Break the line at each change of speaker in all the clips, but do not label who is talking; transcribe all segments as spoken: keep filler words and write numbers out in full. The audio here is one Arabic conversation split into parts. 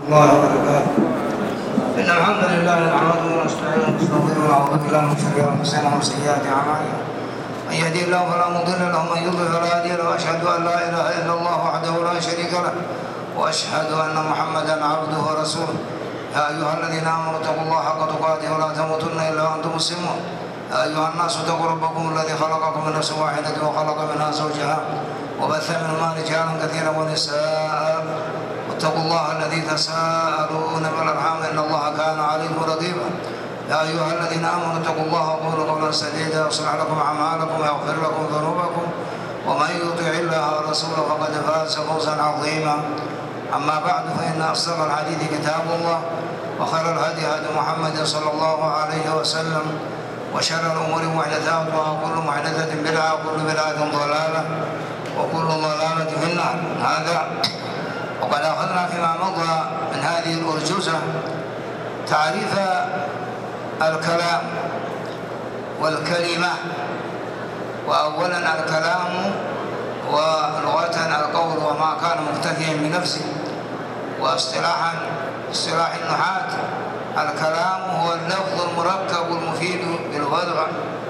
الله وبركاته. إن الحمد لله نحمده ونستعينه ونستغفره ونعوذ بالله من شرور أنفسنا وسيئات أعمالنا. من يهده الله فلا مضل له ومن يضلل فلا هادي له، وأشهد أن لا إله إلا الله وحده لا شريك له، وأشهد أن محمدا عبده ورسوله. يا أيها الذين آمنوا اتقوا الله حق تقاته ولا تموتن إلا وأنتم مسلمون. يا أيها الناس اتقوا ربكم الذي خلقكم من نفس واحدة وخلق منها زوجها وبث منهما رجالا كثيرا ونساء، واتقوا الله الذي تساءلون بالأرحام إن الله كان عليكم رقيبا. يا أيها الذين آمنوا اتقوا الله وقولوا قولا سديدا يصلح لكم أعمالكم ويغفر لكم ذنوبكم، ومن يطع الله ورسوله فقد فاز فوزا عظيما. أما بعد، فإن أصدق الحديث كتاب الله، وخير الهدي هدي محمد صلى الله عليه وسلم، وشر الأمور محدثاتها، وكل محدثة بدعة، وكل بدعة ضلالة، وكل ضلالة في النار. هذا وقد أخذنا فيما مضى من هذه الأرجوزة تعريف الكلام والكلمة. وأولا الكلام ولغة القول وما كان مكتفيا بنفسه، واصطلاحا اصطلاح النحاة الكلام هو اللفظ المركب المفيد بالوضع.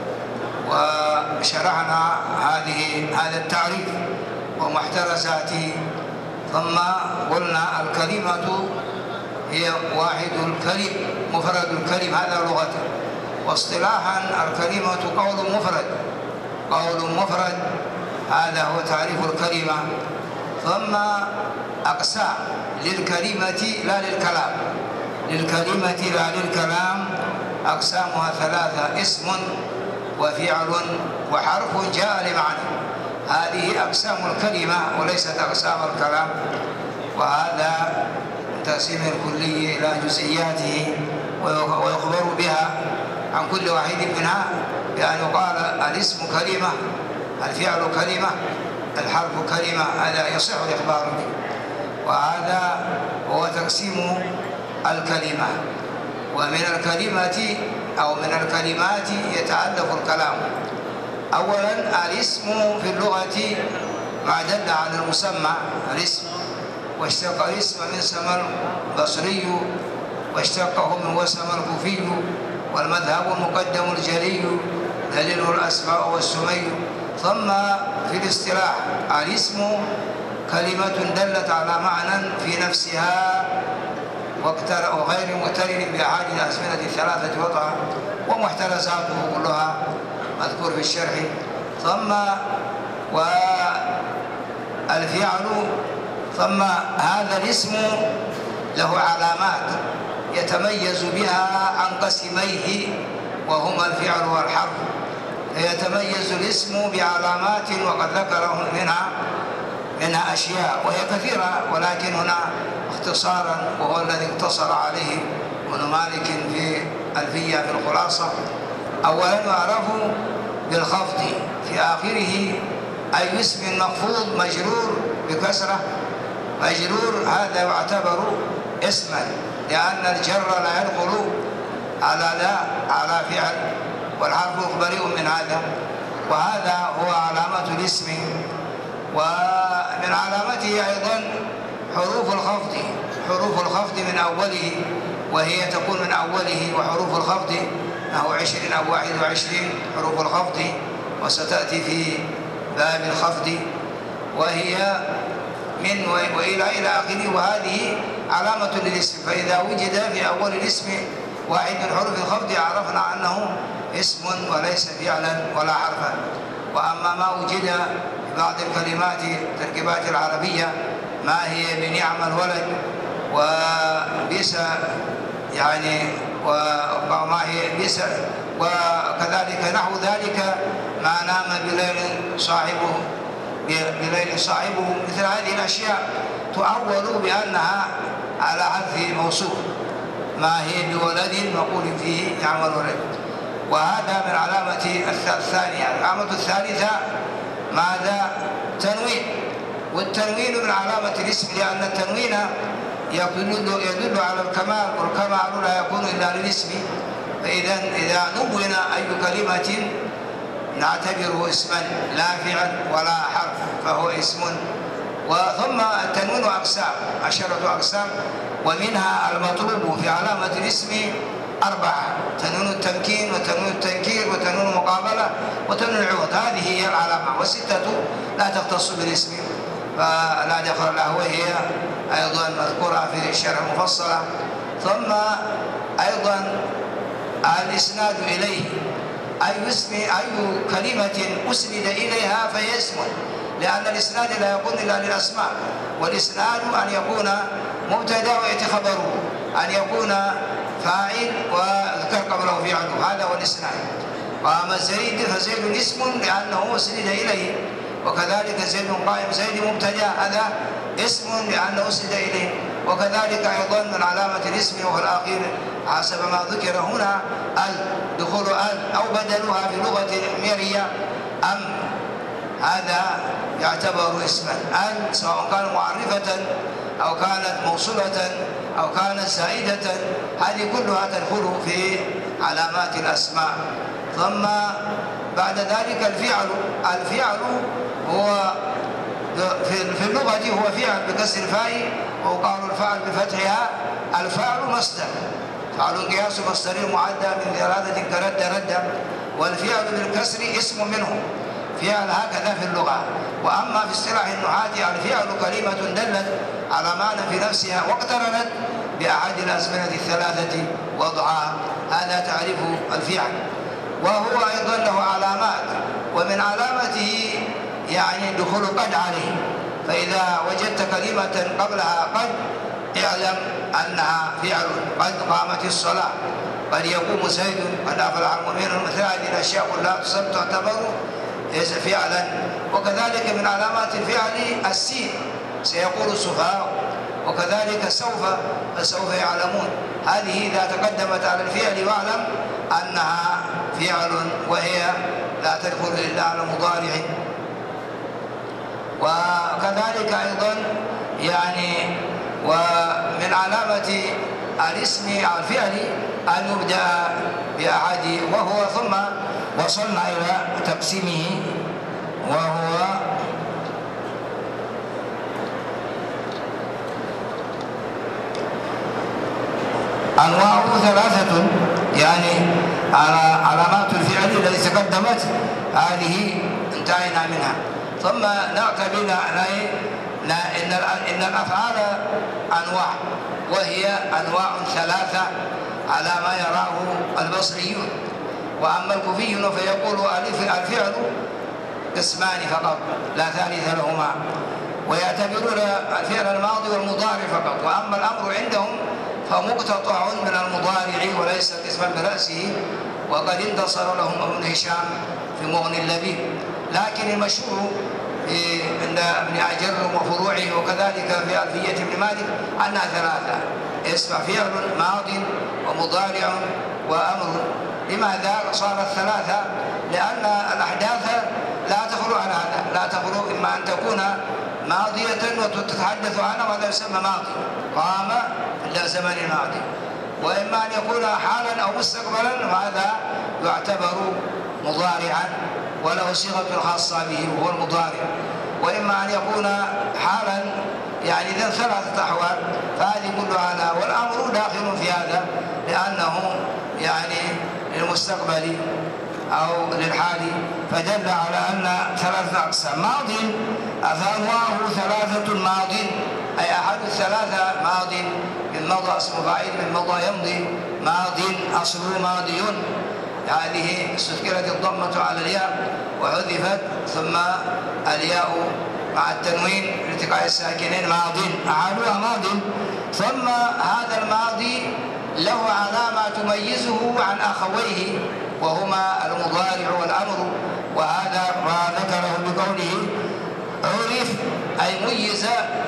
وشرحنا هذه هذا التعريف ومحترزاته، ثم قلنا الكلمة هي واحد الكلم، مفرد الكلم، هذا لغة. واصطلاحا الكلمة قول مفرد، قول مفرد هذا هو تعريف الكلمة. ثم أقسام للكلمة لا للكلام، للكلمة لا للكلام أقسامها ثلاثة: اسم وفعل وحرف جاء لمعنى. هذه أقسام الكلمة وليست أقسام الكلام. وهذا تقسيم الكلي إلى جزئياته، ويخبر بها عن كل واحد منها بأن يقال الاسم كلمة، الفعل كلمة، الحرف كلمة، هذا يصح الإخبار به. وهذا هو تقسيم الكلمة. ومن الكلمة أو من الكلمات يتألف الكلام. أولا الاسم في اللغة ما دل على المسمى، الاسم. واشتق الاسم من سمى البصري، واشتقه من وسم الكوفي، والمذهب المقدم الجلي دليله الأسماء والسمي. ثم في الاصطلاح الاسم كلمة دلت على معنى في نفسها وغير مقترن بأحد الأزمنة الثلاثة وضعا، ومحترزاته كلها مذكور في الشرح. ثم والفعل، ثم هذا الاسم له علامات يتميز بها عن قسميه وهما الفعل والحرف. يتميز الاسم بعلامات وقد ذكرهم منها منها أشياء وهي كثيرة، ولكن هنا اختصارا وهو الذي اقتصر عليه ابن مالك في ألفية في الخلاصة. أولا يعرف بالخفض في آخره، أي اسم مخفوض مجرور بكسرة. مجرور هذا يعتبر اسما، لأن الجر لا يدخل على لا على فعل، والحرف بريء من هذا. وهذا هو علامة الاسم. ومن علامته أيضا حروف الخفض، حروف الخفض من أوله، وهي تكون من أوله. وحروف الخفض نحو عشرين أو واحد وعشرين حروف الخفض، وستأتي في باب الخفض، وهي من وإلى إلى آخره. وهذه علامة للاسم. فإذا وجد في أول الاسم واحد من حروف الخفض عرفنا أنه اسم وليس فعلا ولا حرفا. وأما ما وجد في بعض الكلمات التركيبات العربية ما هي بنعم الولد وبئس، يعني وما هي بئس، وكذلك نحو ذلك ما نام بليل صاحبه بليل صاحبه، مثل هذه الأشياء تؤول بأنها على حذف موصوف. ما هي بولد مقول فيه يعمل ولد. وهذا من علامة الثانية. العلامة الثالثة ماذا؟ تنوين. والتنوين من علامة الاسم، لأن التنوين يدل, يدل على الكمال، والكمال لا يكون إلا للاسم. فإذا إذا نون أي كلمة نعتبره اسما لا فعل ولا حرف، فهو اسم. وثم التنوين أقسام، عشرة أقسام، ومنها المطلوب في علامة الاسم أربعة: تنوين التمكين، وتنوين التنكير، وتنوين المقابلة، وتنوين العوض. هذه هي العلامة، والستة لا تختص بالاسم فلا دخل له، وهي أيضا مذكورة في الشرح المفصلة. ثم أيضا الإسناد إليه، أي اسم أي كلمة أسند إليها فهي اسم، لأن الإسناد لا يكون إلا للأسماء، والإسناد أن يكون مبتدأ ويأتي خبره، أن يكون فاعل وذكر قبله فعله، هذا هو الإسناد. قام زيد فزيد اسم لأنه أسند إليه، وكذلك زيد قائم، زيد مبتدأ هذا اسم لأنه أسند إليه. وكذلك أيضا من علامة الاسم وهو الأخير حسب ما ذكر هنا ال، دخول ال أو بدلها في لغة الحميرية أم، هذا يعتبر اسما. ال سواء كان معرفة أو كانت موصولة أو كانت زائدة، هذه كلها تدخل في علامات الأسماء. ثم بعد ذلك الفعل، الفعل هو في اللغة هو فعل بكسر الفاء، وقال الفعل بفتحها. الفعل مصدر، فعل قياس مصدر معدى من ثلاثة كرد رد، والفعل بالكسر اسم منه، فعل هكذا في اللغة. وأما في اصطلاح النحاة الفعل كلمة دلت على معنى في نفسها واقترنت بأحد الأزمنة الثلاثة وضعها، هذا تعريف الفعل. وهو أيضا له علامات، ومن علامته يعني دخول قد عليه، فإذا وجدت كلمة قبلها قد اعلم أنها فعل. قد قامت الصلاة، قد يقوم زيد، قد أفلح المؤمنون، مثل هذه الأشياء كلها تصب تعتبر فعلا. وكذلك من علامات الفعل السين، سيقول السفهاء، وكذلك سوف، فسوف يعلمون. هذه إذا تقدمت على الفعل واعلم أنها فعل، وهي لا تدخل إلا على المضارع. وكذلك أيضا يعني ومن علامة الاسم أو الفعل أن يبدأ بأحد، وهو ثم وصلنا إلى تقسيمه، وهو أنواعه ثلاثة، يعني علامات الفعل التي تقدمت هذه انتهينا منها. ثم نأتي بنا إن إن الأفعال أنواع، وهي أنواع ثلاثة على ما يراه البصريون. وأما الكوفيون فيقول الفعل قسمان فقط لا ثالث لهما، ويعتبرون الفعل الماضي والمضارع فقط. وأما الأمر عندهم فمقتطع من المضارع وليس قسما برأسه، وقد انتصر لهم ابن هشام في مغني اللبيب. لكن المشهور عند ابن أجر وفروعه، وكذلك في ألفية ابن مالك، أنها ثلاثة: اسم فعل ماض ومضارع وأمر. لماذا صارت ثلاثة؟ لأن الأحداث لا تخلو عن هذا، لا تخلو إما أن تكون ماضية وتتحدث عنها وهذا يسمى ماضي، قام إلى زمن الماضي، وإما أن يكون حالا أو مستقبلا وهذا يعتبر مضارعا وله صيغة خاصة به وهو المضارع، وإما أن يكون حالا يعني ذا ثلاثة أحوال، فهذه كلها لها. والأمر داخل في هذا لأنه يعني للمستقبل أو للحال، فدل على أن ثلاثة أقسام. ماض فأنواعه ثلاثة: ماض أي أحد الثلاثة، ماض من مضى اسم فاعل، من مضى يمضي، ماض أصله ماضي، هذه استذكرت الضمة على الياء وحذفت ثم الياء مع التنوين لالتقاء الساكنين، ماض أحدها ماض. ثم هذا الماضي له علامة تميزه عن أخويه وهما المضارع والأمر، وهذا ما ذكره بقوله عرف، أي ميز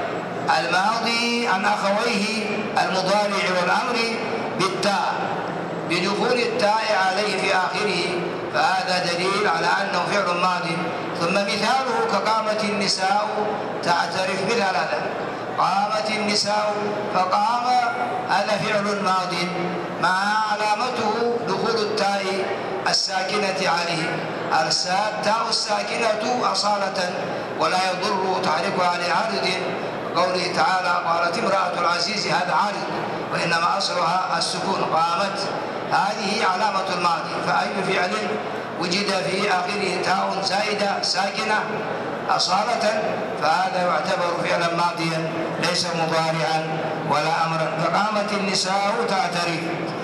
الماضي عن أخويه المضارع والأمر بالتاء، بدخول التاء عليه في آخره، فهذا دليل على أنه فعل ماضي. ثم مثاله كقامت النساء تعترف بثلاثة: قامت النساء، فقام هذا فعل ماضي مع علامته دخول التاء الساكنة عليه. التاء الساكنة أصالة ولا يضر تحريكها لعارض، قوله تعالى قالت امرأة العزيز هذا عارض، وإنما أصلها السكون قامت، هذه علامة الماضي. فأي فعل وجد في آخره تاء زائدة ساكنة أصالة فهذا يعتبر فعلا ماضيا ليس مضارعا ولا أمرا. فقامت النساء تعترف.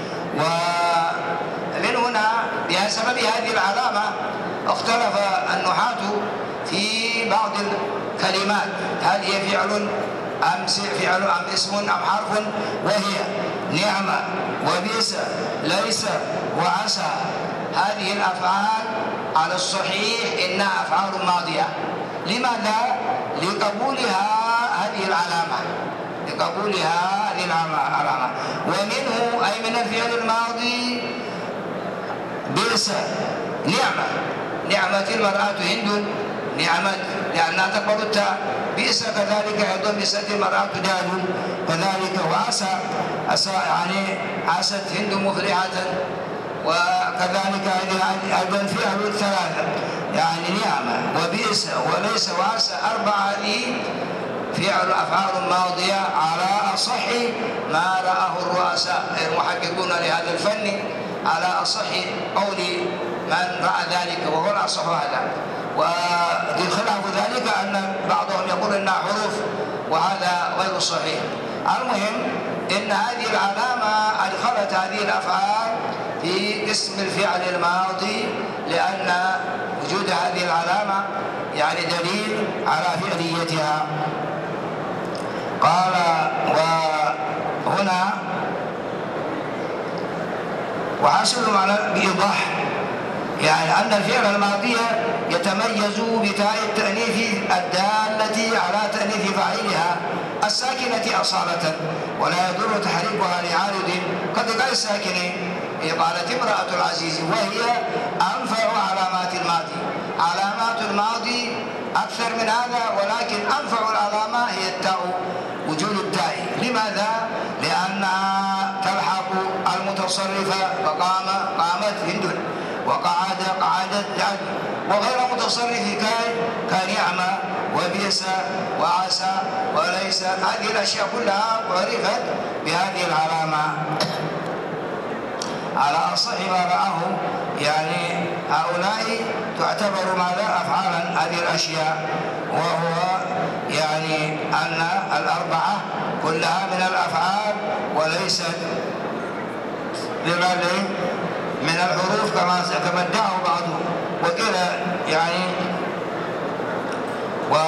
ومن هنا بسبب هذه العلامة اختلف النحاة في بعض الكلمات، هل هي فعل أم فعل أم اسم أم حرف، وهي نعمة وبئس ليس وعسى. هذه الأفعال على الصحيح إنها أفعال ماضية. لماذا؟ لقبولها هذه العلامة، لقبولها هذه العلامة. ومنه أي من الفعل الماضي بئس نعمة، نعمة المرأة هند، نعمة لأنها تقبل التاء. بئس كذلك أيضا بئست المرأة دال كذلك. وعسى عسى يعني عست هند مفلحة، وكذلك أيضا فعل الثلاثة يعني نعمة وبئس وليس وعسى أربعة، هذه فعل أفعال ماضية على أصح ما رآه الرؤساء المحققون لهذا الفن، على أصح قول من رأى ذلك وهو الأصح هذا. وخلاف ذلك أن بعضهم يقول إنها حروف وهذا غير صحيح. المهم إن هذه العلامة أدخلت هذه الأفعال في اسم الفعل الماضي، لأن وجود هذه العلامة يعني دليل على فعليتها. قال وهنا وحاصل معنى بإيضاح يعني أن الفعل الماضي يتميز بتاء التأنيث الدالة على تأنيث فاعلها الساكنة أصالة ولا يضر تحريكها لعارض كالتقاء الساكنين. قالت امرأة العزيز، وهي أنفع علامات الماضي. علامات الماضي أكثر من هذا، ولكن أنفع العلامة هي التاء، وجود التاء. لماذا؟ لأنها تلحق المتصرفة، فقام قامت هند، وقعد قعدت دال، وغير متصرف كنعمة وبئس وعسى وليس. هذه الأشياء كلها عرفت بهذه العلامة على أصح ما رآه. يعني هؤلاء تعتبر ماذا أفعالا هذه الأشياء، وهو يعني أن الأربعة كلها من الأفعال وليست من الحروف كما كما ادعوا بعضهم. وقيل يعني و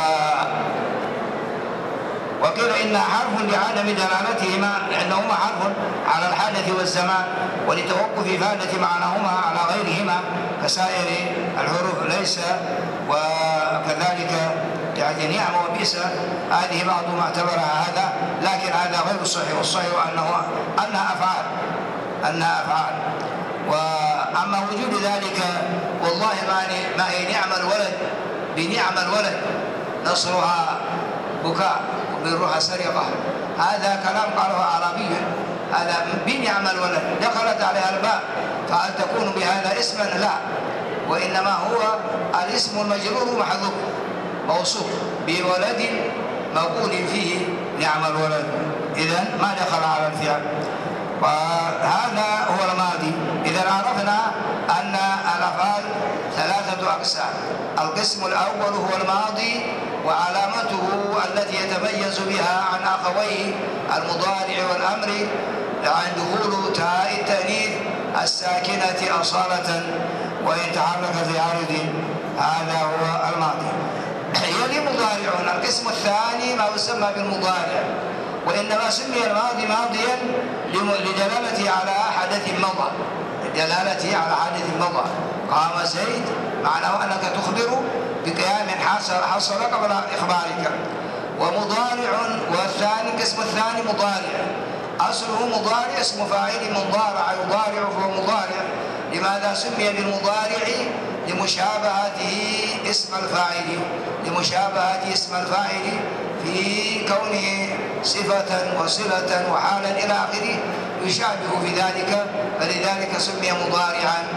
وقيل إنها حرف لعدم دلالتهما، لأنهما حرف على الحدث والزمان ولتوقف إفادة معناهما على غيرهما كسائر الحروف. ليس وكذلك يعني نعم وبئس، هذه بعضهم اعتبرها هذا، لكن هذا غير صحيح. والصحيح أنه أنها أفعال أنها أفعال. وأما وجود ذلك والله ما هي نعم الولد بنعم الولد نصرها بكاء وبرها سرقة، هذا كلام قاله أعرابي، هذا بنعم الولد دخلت عليها الباء، فهل تكون بهذا اسما؟ لا، وإنما هو الاسم المجرور محذوف موصوف بولد مقول فيه نعم الولد، إذن ما دخل على الفعل. وهذا هو الماضي. إذا عرفنا أن الأفعال ثلاثة أقسام. القسم الأول هو الماضي، وعلامته التي يتميز بها عن أخويه المضارع والأمر عن دخول تاء التأنيث الساكنة أصالة وإن تحرك في عارض، هذا هو الماضي. يلي مضارع. القسم الثاني ما يسمى بالمضارع، وإنما سمي الماضي ماضيا لدلالته على حدث مضى، لدلالته على حدث مضى. قام زيد معناه أنك تخبر بقيام حصل حصل قبل إخبارك. ومضارع، والثاني القسم الثاني مضارع، أصله مضارع اسم فاعل من ضارع يضارع فهو مضارع. لماذا سمي بالمضارع؟ لمشابهته اسم الفاعل، لمشابهة اسم الفاعل في كونه صفة وصلة وحالا إلى آخره، يشابه في ذلك، فلذلك سمي مضارعا.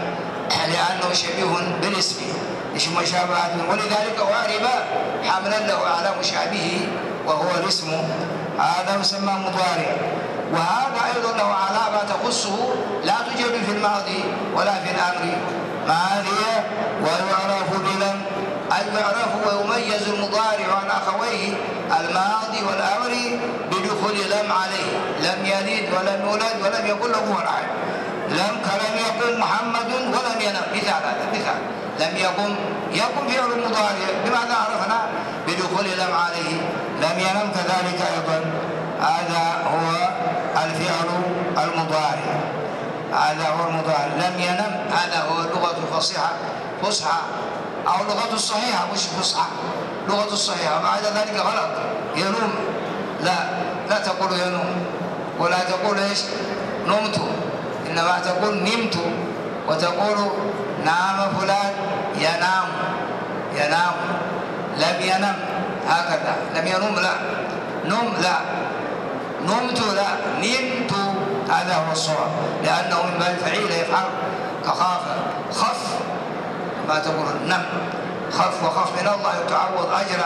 لأنه شبيه بالاسم مشابهة، ولذلك أعرب حملا له على مشابهه وهو الاسم، هذا يسمى مضارع. وهذا أيضا له علامة تخصه لا توجد في الماضي ولا في الأمر، ما هي؟ ويعرف بلم، أي يعرف ويميز المضارع عن أخويه الماضي والأمر بدخول لم عليه، لم يلد ولم يولد ولم يكن له كفوا أحد. لم كلم يقم محمد ولم ينم، مثال هذا مثال، لم يقم يقم فعل المضارع، بماذا عرفنا؟ بدخول لم عليه. لم ينم كذلك أيضا، هذا هو الفعل المضارع، هذا هو المضارع. لم ينم هذا هو اللغة الفصيحة فصحى أو اللغة الصحيحة، مش فصحى، لغة الصحيحة. بعد ذلك غلط، ينوم، لا لا تقول ينوم، ولا تقول ايش؟ نمت، إنما تقول نمت، وتقول نام فلان ينام، ينام. لم ينم هكذا، لم ينم لا، نم لا، نمت لا، نمت، هذا هو الصواب، لأنه من باب فعيل يفعل، كخاف، خف، ما تقول نم، خف، وخف من الله تعوض أجرا.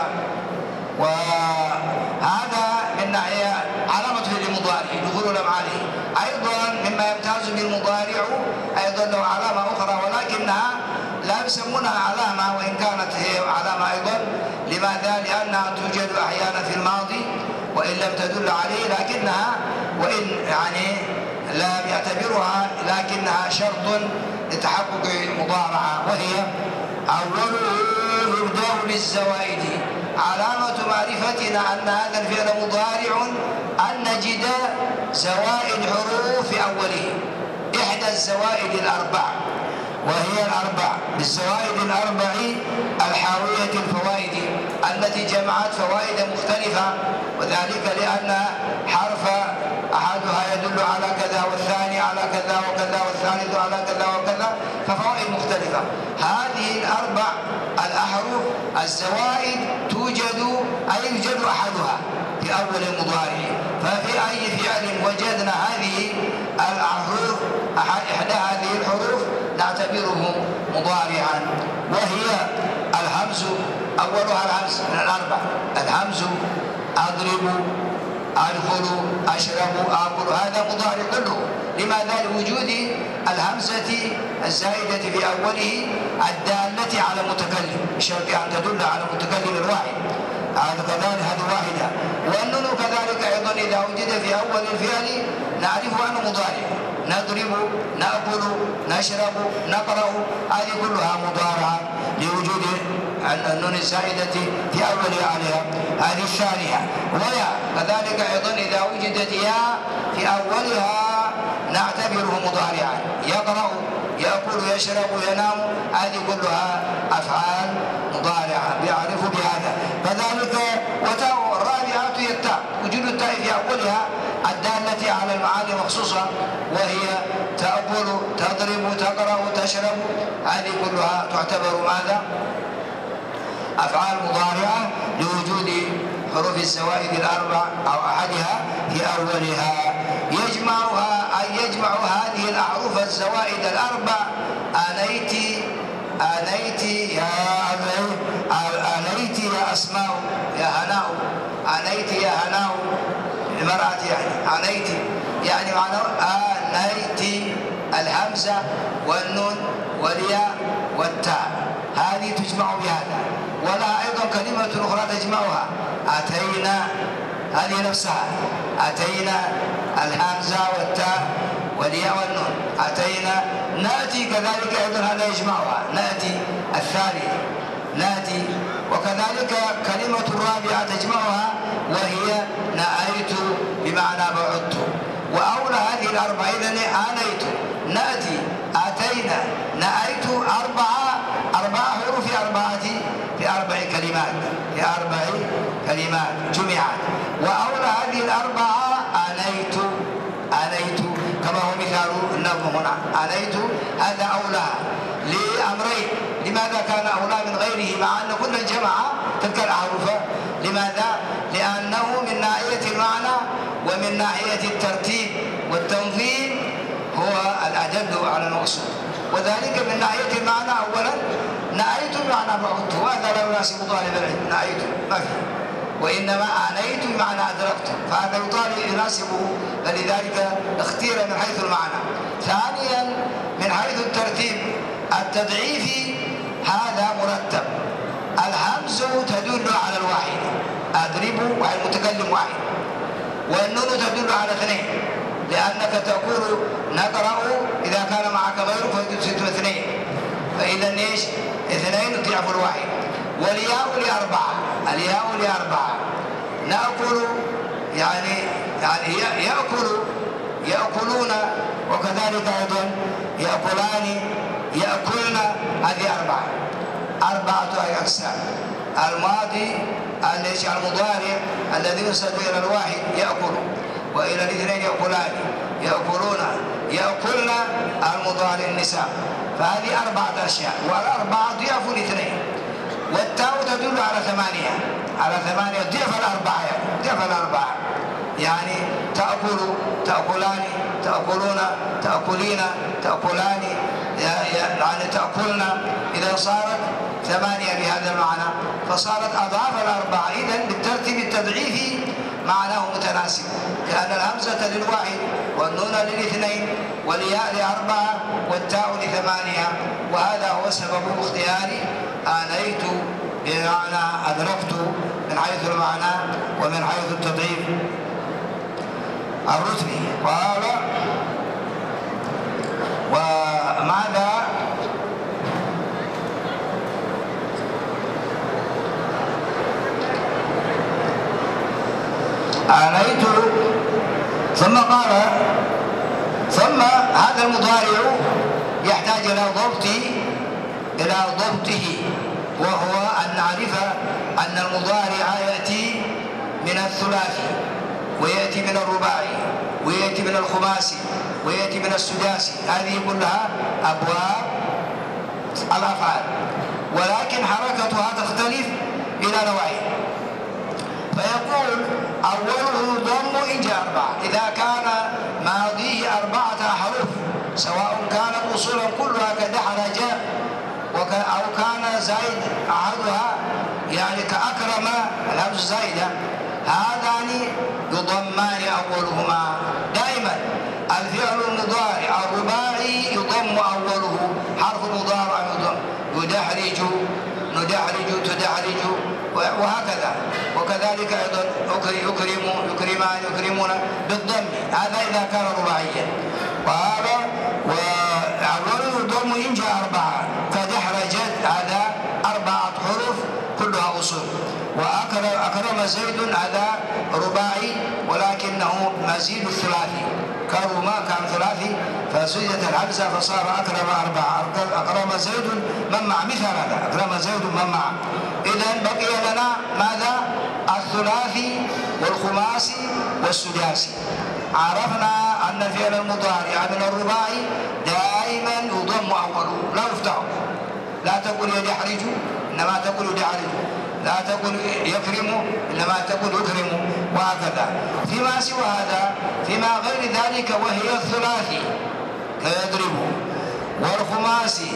وهذا من ناحية علامته للمضارع دخول لم عليه. أيضا مما يمتاز بالمضارع أيضا له علامة أخرى، ولكنها لا يسمونها علامة، وإن كانت هي علامة أيضا. لماذا؟ لأنها توجد أحيانا في الماضي وإن لم تدل عليه، لكنها وإن يعني لا يعتبرها، لكنها شرط لتحقق مضارعة، وهي أوله يبدأ بالزوائد. علامة معرفتنا أن هذا الفعل مضارع أن نجد زوائد حروف في أوله، إحدى الزوائد الأربع، وهي الأربع بالزوائد الأربع الحاوية الفوائد التي جمعت فوائد مختلفة، وذلك لأن حرف أحدها يدل على كذا، والثاني على كذا وكذا، والثالث على كذا وكذا، ففوائد مختلفة. هذه الأربع الأحرف الزوائد توجد، أي يوجد أحدها في أول المضارع. ففي أي فعل وجدنا هذه الأحرف، إحدى هذه الحروف، نعتبره مضارعا، وهي الهمز. أولها الهمز من الأربع، الهمز، أضرب، أدخل، أشرب، آكل، هذا مضارع كله. لماذا؟ لوجود الهمزة الزائدة في أوله الدالة على المتكلم، بشرط أن تدل على المتكلم الواحد، هذا كذلك، هذه واحدة. والنون كذلك أيضا إذا وجد في أول الفعل نعرف أنه مضارع، نضرب، نأكل، نشرب، نقرأ، هذه كلها مضارعة لوجود النون الزائدة في أول عليها. هذه الثانية. ويا كذلك أيضا إذا وجدت ياء في أولها نعتبره مضارعا، يقرأ، يأكل، يشرب، ينام، هذه كلها أفعال مضارعة بيعرف بهذا. كذلك وتاء الرابعة هي التاء، وجود التاء في أولها الدالة على المعاني مخصوصة، وهي تأكل، تضرب، تقرأ، تشرب، هذه كلها تعتبر ماذا؟ أفعال مضارعة لوجود حروف الزوائد الأربع أو أحدها في أولها. يجمعها، أي يجمع هذه الأحرف الزوائد الأربع. أنيت، أنيت يا أنيت يا أسماء، يا هناء، أنيت يا هناء المرأة، يعني أنيت يعني معناه أنيت، الهمزة والنون والياء والتاء، هذه تجمع بهذا. ولا أيضا كلمة أخرى تجمعها، أتينا، هذه نفسها، أتينا، الهمزة والتاء والياء والنون، أتينا. نأتي كذلك أيضا هذا يجمعها، نأتي الثالث، نأتي. وكذلك كلمة الرابعة تجمعها، وهي نأيت بمعنى بعدت. وأولى هذه الأربعة إذن آنيت، نأتي، أتينا، نأيت، أربعة، أربعة حروف في أربعة في أربع كلمات، في أربع كلمات جمعت. وأولى هذه الأربعة آنيت، آنيت كما هو مثال النظم هنا، آنيت، هذا أولى لأمرين. لماذا كان أولى من غيره مع أن كل الجمع تلك الأحرف؟ لماذا؟ لأنه من ناحية المعنى ومن ناحية الترتيب والتنظيم هو الأدل على المقصود. وذلك من ناحية المعنى. أولا نأيت بمعنى بعدت، وهذا لا يناسب طالب العلم. نأيت ما في، وإنما آنيت بمعنى أدركت، فهذا يطالب يناسبه، فلذلك اختير من حيث المعنى. ثانيا من حيث الترتيب التضعيفي هذا مرتب، الهمز تدل على الواحد، أضرب والمتكلم واحد، والنون تدل على اثنين، لأنك تقول نقرأ إذا كان معك غيره فتصير اثنين، فإذا ايش؟ اثنين ضعف الواحد. والياء لأربعة، الياء لأربعة. نأكل يعني يعني يأكل يأكلون، وكذلك أيضا يأكلان يأكلن، هذه أربعة، أربعة أقسام. الماضي الذي المضارع الذي ينسب إلى الواحد يأكل، وإلى الاثنين يأكلان، يأكلون، يأكلن المضارع النساء، فهذه أربعة أشياء، والأربعة ضعف الاثنين. والتاء تدل على ثمانية، على ثمانية ضعف الأربعة، ضعف الأربعة، يعني تأكل، تأكلان، تأكلون، تأكلين، تأكلان، يعني تأكلن، إذا صارت ثمانية بهذا المعنى فصارت أضعاف الأربعة. إذن بالترتيب التضعيفي معناه متناسب، لأن الهمزة للواحد والنون للاثنين والياء لأربعة والتاء لثمانية، وهذا هو سبب اختياري آنيت بمعنى أدركت من حيث المعنى ومن حيث التضعيف الرتبي. قال وماذا آنيت، ثم قال ثم هذا المضارع يحتاج إلى ضبط إلى ضبطه، وهو أن نعرف أن المضارع يأتي من الثلاثي، ويأتي من الرباعي، ويأتي من الخماسي، ويأتي من السداسي، هذه كلها أبواب الأفعال، ولكن حركتها تختلف إلى نوعين. فيقول أوله ضم إن جاء أربعة، إذا كان ماضيه أربعة أحرف سواء كانت أصولا كلها كدحرج أو كان زائد أحدها، يعني كأكرم الهمز زائدة، هذان يضمان أولهما دائما. الفعل المضارع الرباعي يضم أوله، حرف مضارع يضم، يدحرج، ندحرج، تدحرج، وهكذا. وكذلك أيضا يكرم، يكرمان، يكرمون بالضم، هذا إذا كان رباعيا. قال وأوله يضم إن جاء أربعة كدحرجت، هذا أربعة حروف كلها أصول. وأكرم زيد هذا رباعي ولكنه مزيد الثلاثي، كرم كان ثلاثي فزيدت الهمزة فصار أكرم أربعة، أكرم زيد من مع، مثل هذا أكرم زيد من مع. إذن بقي لنا ماذا؟ الثلاثي والخماسي والسداسي. عرفنا أن الفعل المضارع من الرباعي دائما يضم أوله، لا يفتح، لا تقول يدحرج إنما تقول يدحرج، لا تقول يكرم إنما تقول يكرم، وهكذا. فيما سوى هذا، فيما غير ذلك وهي الثلاثي كيضرب، والخماسي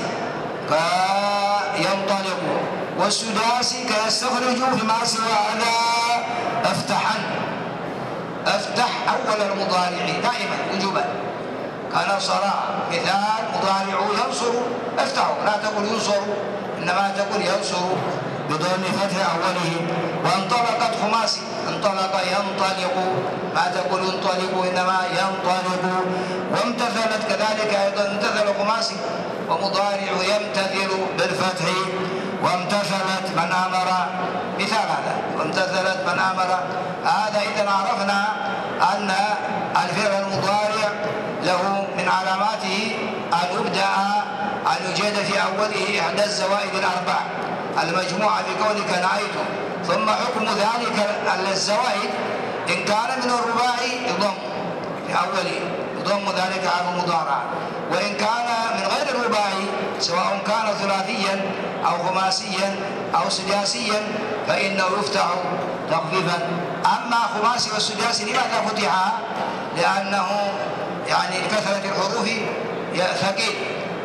كينطلق، والسداسي كيستخرج. فيما سوى هذا افتحا، افتح أول المضارع دائما وجوبا، كنصر مثال مضارع ينصر، افتحوا، لا تقول ينصر إنما تقول ينصر بضم فتح أوله. وانطلقت خماسي، انطلق ينطلق، ما تقول ينطلق إنما ينطلق. وامتثلت كذلك أيضا، امتثل خماسي ومضارع يمتثل بالفتح. وامتثلت من أمر، مثال هذا، وامتثلت من أمر. هذا إذا عرفنا أن الفعل المضارع له من علاماته أن يبدأ أن يوجد في أوله إحدى الزوائد الأربع المجموعة بقولك نعيت. ثم حكم ذلك الزوائد إن كان من الرباعي يضم في أوله، يضم ذلك على المضارع، وإن كان من غير الرباعي سواء كان ثلاثيا أو خماسيا أو سداسيا فإنه يفتح تخفيفا. أما خماسي والسداسي لماذا فتحها؟ لأنه يعني كثرة الحروف ثقيل،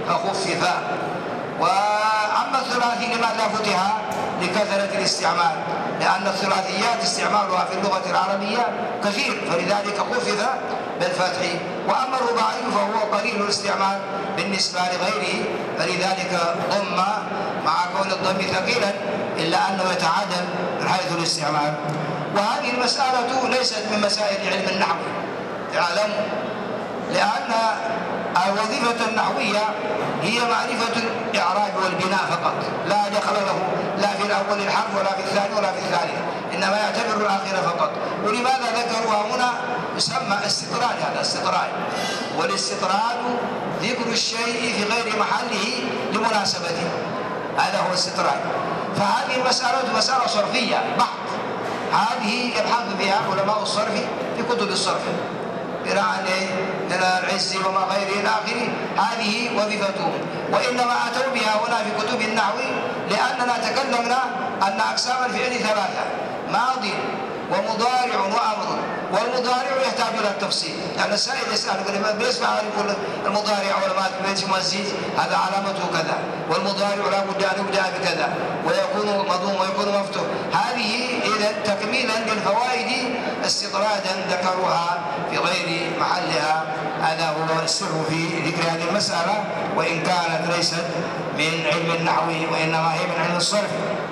فخفف. وأما الثلاثي لماذا فتح؟ لكثرة الاستعمال، لأن الثلاثيات استعمالها في اللغة العربية كثير، فلذلك خفف بالفتح. وأما الرباعي فهو قليل الاستعمال بالنسبة لغيره، فلذلك ضم مع كون الضم ثقيلا إلا أنه يتعادل من حيث الاستعمال. وهذه المسألة ليست من مسائل علم النحو، تعلموا، لأن الوظيفة النحوية هي معرفة الإعراب والبناء فقط، لا دخل له لا في الأول الحرف ولا في الثاني ولا في الثالث، إنما يعتبر الآخر فقط. ولماذا ذكرها هنا؟ يسمى استطراد، هذا استطراد، والاستطراد ذكر الشيء في غير محله لمناسبته، هذا هو الاستطراد. فهذه المسألة مسألة صرفية بحت، هذه يبحث بها علماء الصرف في كتب الصرف، قراءة من العز وما غيره إلى آخره، هذه وظيفتهم. وإنما أتوا بها هنا في كتب النحو لأننا تكلمنا أن أقسام الفعل ثلاثة: ماض ومضارع وأمر. والمضارع يحتاج إلى التفصيل، يعني السائل يسأل ليش ما يقول المضارع ولا ليش مزيد هذا علامته كذا، والمضارع لا بد أن يبدأ بكذا ويكون مضموم ويكون مفتوح. هذه إذا تكميلا للفوائد استطرادا ذكروها في غير محلها، هذا هو السر في ذكر هذه المسألة، وإن كانت ليست من علم النحو وإنما هي من علم الصرف.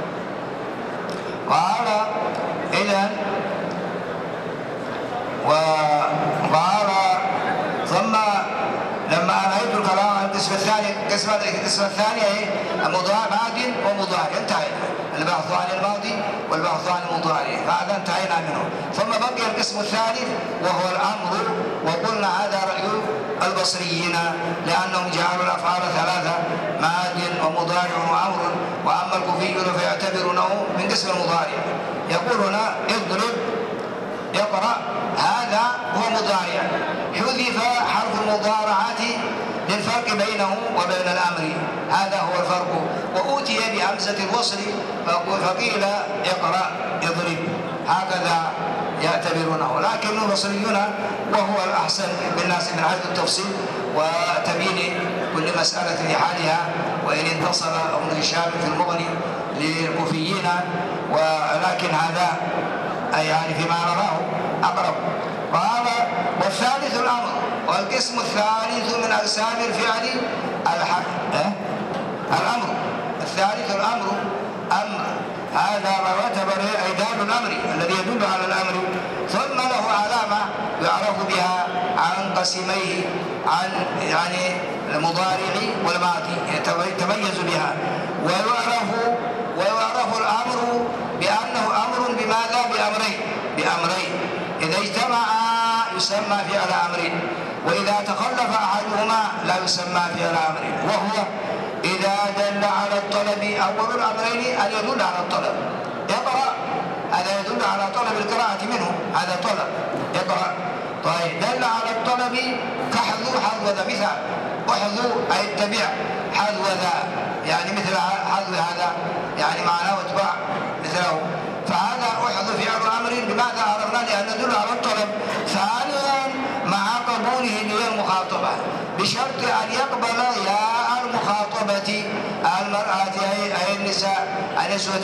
قال إذن وقال ثم لما أنهيت الكلام عن القسم الثاني، القسم الثاني مضارع ماض ومضارع، انتهينا البحث عن الماضي والبحث عن المضارع، فهذا انتهينا منه. ثم بقي القسم الثالث وهو الأمر، وقلنا هذا رأي البصريين لأنهم جعلوا الأفعال ثلاثة: ماض ومضارع وأمر. وأما الكوفيون فيعتبرونه من قسم المضارع، يقولون اضرب يقرأ، هذا هو مضارع، حذف حرف المضارعة للفرق بينه وبين الأمر، هذا هو الفرق. وأوتي بهمزة الوصل فقيل يقرأ اضرب، هكذا يعتبرونه. لكن البصريون وهو الأحسن بالناس من حيث التفصيل وتبيين كل مسألة لحالها، وإن انتصر ابن هشام في المغني للكوفيين، ولكن هذا يعني فيما نراه أقرب. قال والثالث الأمر، والقسم الثالث من أقسام الفعل الحق الأمر، الثالث الأمر، أمر، هذا ما يعتبر أيدان الأمر الذي يدل على الأمر، ثم له علامة يعرف بها عن قسميه، عن يعني المضارع والماضي يتميز بها. ويعرف ويعرف الأمر بأنه أمر بماذا؟ بأمرين بأمرين إذا اجتمعا يسمى فعل أمر، وإذا تخلف أحدهما لا يسمى فعل أمر، وهو إذا دل على الطلب. أول الأمرين أن يدل على الطلب، يقرأ، هذا يدل على طلب القراءة منه، هذا طلب يقرأ. طيب دل على الطلب كحذو حذو ذا، مثال احذو أي اتبع، حذو ذا يعني مثل حذو هذا يعني معناه اتباع مثله، فهذا احذو فعل أمر بماذا عرفنا؟ لأن يدل على الطلب. ثانيا مع قبوله للمخاطبة بشرط أن يقبل يا المخاطبة المرأة أي النساء النسوة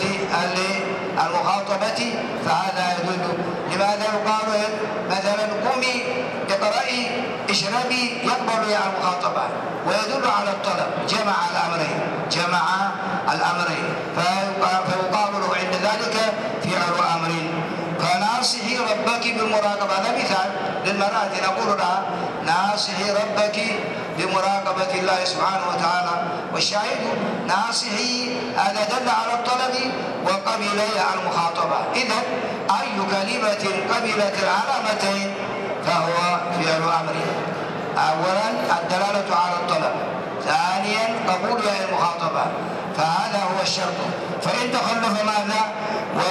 المخاطبة، فهذا يدل. لماذا يقال مثلا قومي اقرأي اشربي، يقبل يا المخاطبة ويدل على الطلب، جمع الأمرين جمع الأمرين فيقال له عند ذلك فعل أمر. فناصحي ربك بالمراقبة، هذا مثال للمرأة نقول لها ناصحي ربك بمراقبة الله سبحانه وتعالى. والشاهد ناصحي هذا دل على الطلب وقبل المخاطبة. إذن أي كلمة قبلت العلامتين فهو فعل أمر. أولا الدلالة على الطلب، ثانيا قبول المخاطبة، فهذا هو الشرط. فإن تخلف ماذا؟ و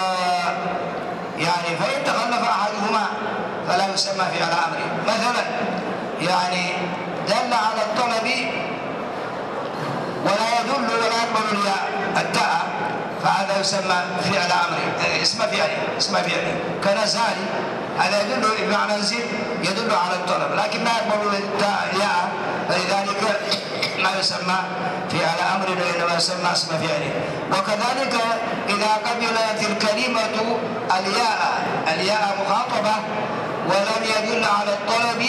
يعني فإن تخلف أحدهما فلا يسمى فعل أمر. مثلا يعني دل على الطلب ولا يدل ولا يقبل التاء، فهذا يسمى فعل أمر، اسم فعل اسم فعل كنزال، هذا يدل بمعنى انزل يدل على الطلب، لكن ما يقبل التاء ياء، فلذلك ما يسمى فعل أمر وإنما يسمى اسم فعل. وكذلك إذا قبلت الكلمة الياء الياء مخاطبة ولم يدل على الطلب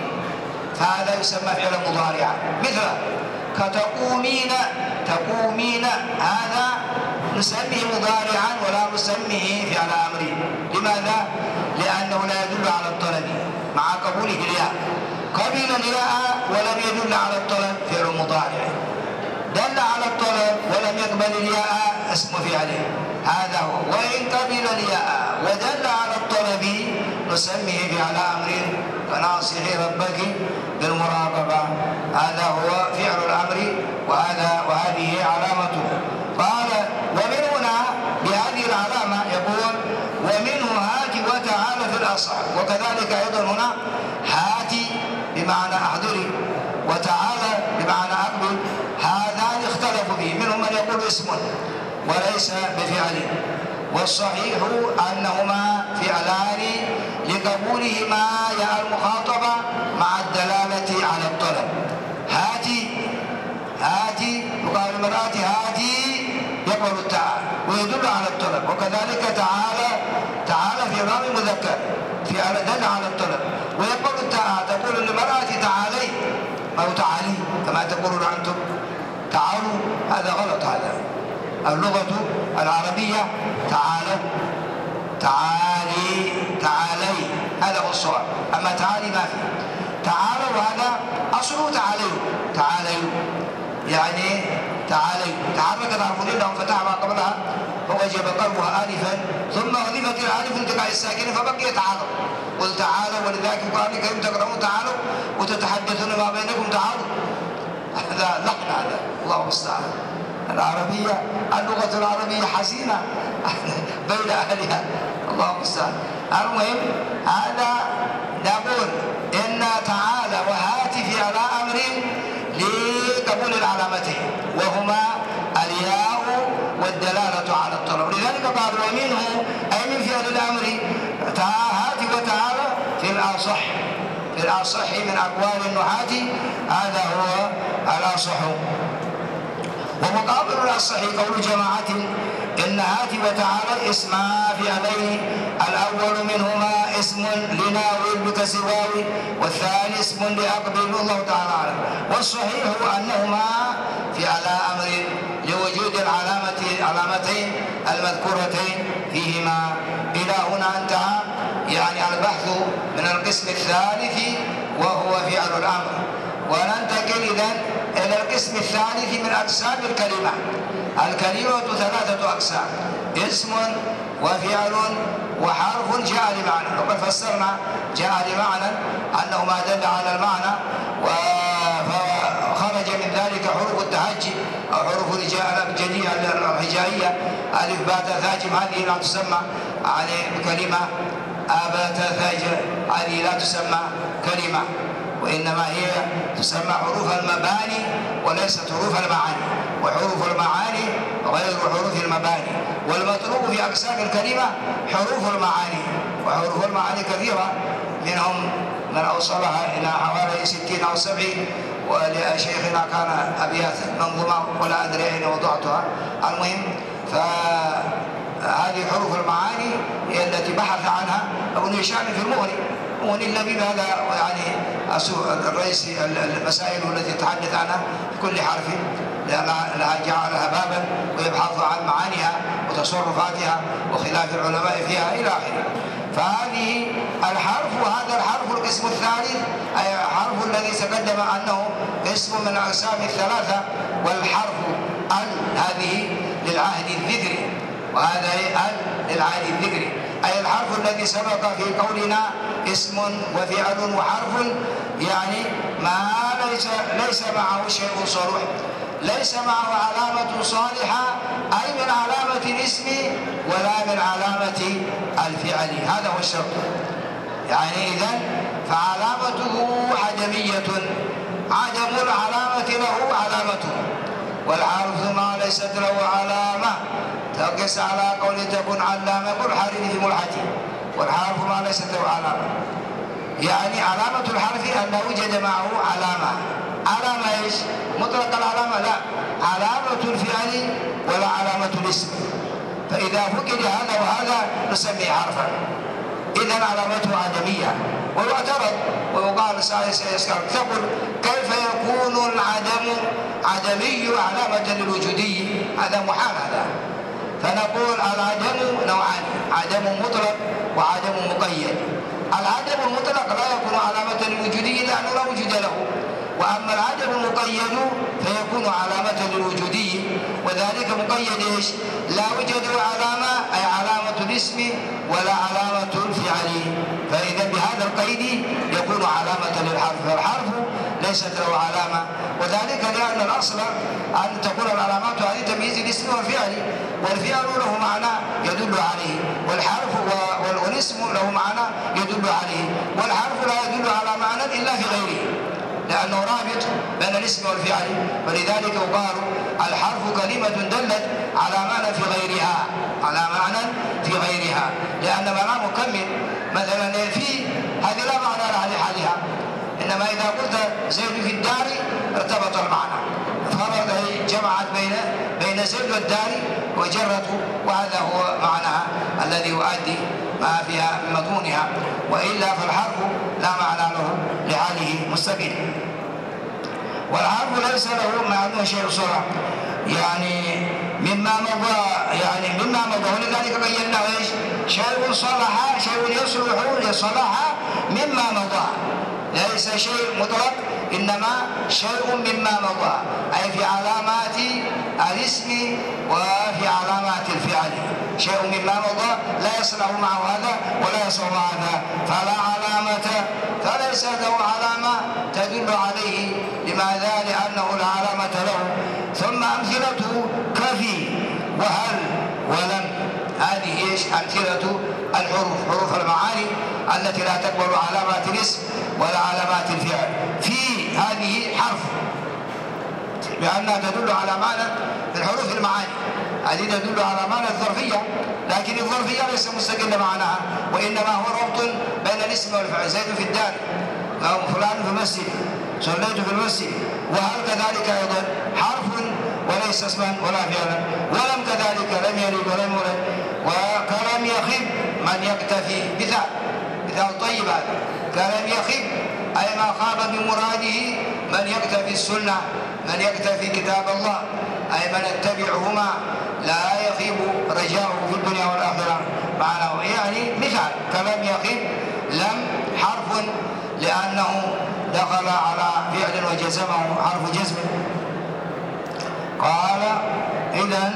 فهذا يسمى فعلا مضارعا، مثل كتقومين تقومين، هذا نسميه مضارعا ولا نسميه فعل أمر. لماذا؟ لأنه لا يدل على الطلب مع قبوله الياء. قبل الياء ولم يدل على الطلب فعل مضارع، دل على الطلب ولم يقبل الياء اسم فعله، هذا هو. وإن قبل الياء ودل على الطلب نسميه فعل أمر كناصحي ربك بالمراقبة، هذا هو فعل الأمر وهذا وهذه علامته. قال ومن هنا بهذه العلامة يقول ومنه هات وتعالى في الأصح. وكذلك أيضا هنا هات بمعنى أحضري وتعالى بمعنى أقبل، هذان اختلفوا فيه، منهم من يقول اسم وليس بفعل، والصحيح أنهما فعلان لقبولهما يا المخاطبة مع الدلالة على الطلب. هاتي هاتي يقال المرأة هاتي يقبل التعالى ويدل على الطلب. وكذلك تعالى تعالى في رام مذكر في دل على الطلب ويقبل التعالى، تقول للمرأة تعالي أو تعالي كما تقولون أنتم تعالوا، هذا غلط. هذا اللغة العربية تعالوا تعالي تعالي هذا هو الصواب، أما تعالي ما في. تعالوا هذا أصله تعالي تعالي يعني تعالي تحركت حرف لهم فتح ما قبلها فوجب قلبها آلفا ثم أضيفت الآلف انتقاء الساكن فبقي تعالوا. قل تعالوا ولذلك القرآن الكريم تقرؤون تعالوا وتتحدثون ما بينكم تعالوا، هذا لحن، هذا الله المستعان. العربية اللغة العربية حزينة بين أهلها، الله المستعان. المهم هذا نقول إن تعالى وهاتف على أمر لقبول العلامتين وهما الياء والدلالة على الطلب. لذلك قال ومنه أي من فعل الأمر هاتف وتعالى في الأصح في الأصح من أقوال النحاة، هذا هو الأصح. ومقابل الأصح قول جماعة إن هات وتعالى اسما فعلين، الأول منهما اسم لناوي بكسر واو والثاني اسم لأقبل، الله تعالى أعلم. والصحيح أنهما فعل أمر لوجود العلامة العلامتين المذكورتين فيهما. إلى هنا انتهى يعني البحث من القسم الثالث وهو فعل الأمر. وننتقل إذن إلى القسم الثالث من أقسام الكلمة. الكلمة ثلاثة أقسام: اسم وفعل وحرف جاء لمعنى. وقد فسرنا جاء لمعنى أنه ما دل على المعنى وخرج من ذلك حروف التهجي أو حروف الأبجدية الهجائية ألف باء تاء ثاء، هذه لا تسمى يعني كلمة. أبا تاء ثاء هذه لا تسمى كلمة، وإنما هي تسمى حروف المباني وليست حروف المعاني، وحروف المعاني غير حروف المباني. والمطلوب في أقسام الكلمة حروف المعاني، وحروف المعاني كثيرة، منهم من أوصلها إلى حوالي ستين أو سبعين، ولشيخنا كان أبيات منظومة ولا أدري أين وضعتها. المهم فهذه حروف المعاني هي التي بحث عنها ابن هشام في المغني. المغني اللبيب هذا يعني الرئيس المسائل التي يتحدث عنها بكل حرف لها جعلها بابا ويبحث عن معانيها وتصرفاتها وخلاف العلماء فيها إلى آخره. فهذه الحرف وهذا الحرف القسم الثالث أي الحرف الذي تقدم أنه قسم من الأقسام الثلاثة. والحرف ال هذه للعهد الذكري، وهذا ال للعهد الذكري أي الحرف الذي سبق في قولنا اسم وفعل وحرف، يعني ما ليس ليس معه شيء صالح، ليس معه علامة صالحة أي من علامة الاسم ولا من علامة الفعل، هذا هو الشرط. يعني إذن فعلامته عدمية، عدم العلامة له علامته. والحرف ما ليست له علامة تقس على قول تكون علامة كل حرف في ملحتي، والحرف ما ليست له علامة يعني علامة الحرف أن وجد معه علامة علامة ايش؟ مطلق العلامة لا، علامة الفعل ولا علامة الاسم. فإذا فقد هذا وهذا نسميه حرفا، إذا علامته عدمية. ويعترض ويقال سيسأل تقول كيف يكون العدم عدمي علامة للوجودي؟ هذا محال هذا. فنقول العدم نوعان، عدم مطلق وعدم مقيد. العدم المطلق لا يكون علامة للوجودي لأنه لا وجود له، وأما العدم المقيد فيكون علامة للوجودي. وذلك مقيد ايش؟ لا وجد علامة، أي علامة الاسم ولا علامة الفعل. فإذا بهذا القيد يكون علامة للحرف، فالحرف ليست له علامة، وذلك لأن الأصل أن تكون العلامات هذه تمييز الاسم والفعل، والفعل له معنى يدل عليه، والحرف والاسم له معنى يدل عليه، والحرف لا يدل على معنى إلا في غيره لأنه رابط بين الاسم والفعل. ولذلك يقال الحرف كلمة دلت على معنى في غيرها، على معنى في غيرها، لأن معنى مكمل. مثلا في هذه لا معنى لها لحالها، إنما إذا قلت زيد في الدار ارتبط المعنى، فرض جمعت بين بين زيد والدار وجرته، وهذا هو معناها الذي يؤدي ما فيها من مضمونها، وإلا فالحرف لا معنى له لحاله مستقل. والحرف ليس له معنى شيء صلح، يعني مما مضى، يعني مما مضى. ولذلك بينا ايش؟ شيء صلح، شيء يصلح لصلاح مما مضى، ليس شيء مطلق إنما شيء مما مضى، أي في علامات الاسم وفي علامات الفعل. شيء مما مضى لا يصلح معه هذا ولا يصلح مع هذا، فلا علامة، فليس له علامة تدل عليه. لماذا؟ لأنه لا علامة له. ثم أمثلته كفي وهل ولم، هذه ايش؟ أمثلة الحروف، حروف المعاني التي لا تقبل علامات الاسم ولا علامات الفعل. في هذه حرف لأنها تدل على معنى من حروف المعاني، هذه تدل على معنى الظرفية، لكن الظرفية ليس مستقل معناها، وإنما هو ربط بين الاسم والفعل. زيد في الدار، أو فلان في المسجد، صليت في المسجد. وهل كذلك أيضا حرف وليس اسما ولا فعلا. ولم كذلك لم يلد ولم يولد. وكلم يخب من يكتفي، مثال مثال طيب هذا، كلم يخب أي ما خاب بمراده من يكتفي السنة، من يكتفي كتاب الله، أي من يتبعهما لا يخيب رجاؤه في الدنيا والآخرة معناه. يعني مثال كلم يخب لم حرف لأنه دخل على فعل وجزمه حرف جزم. قال إذن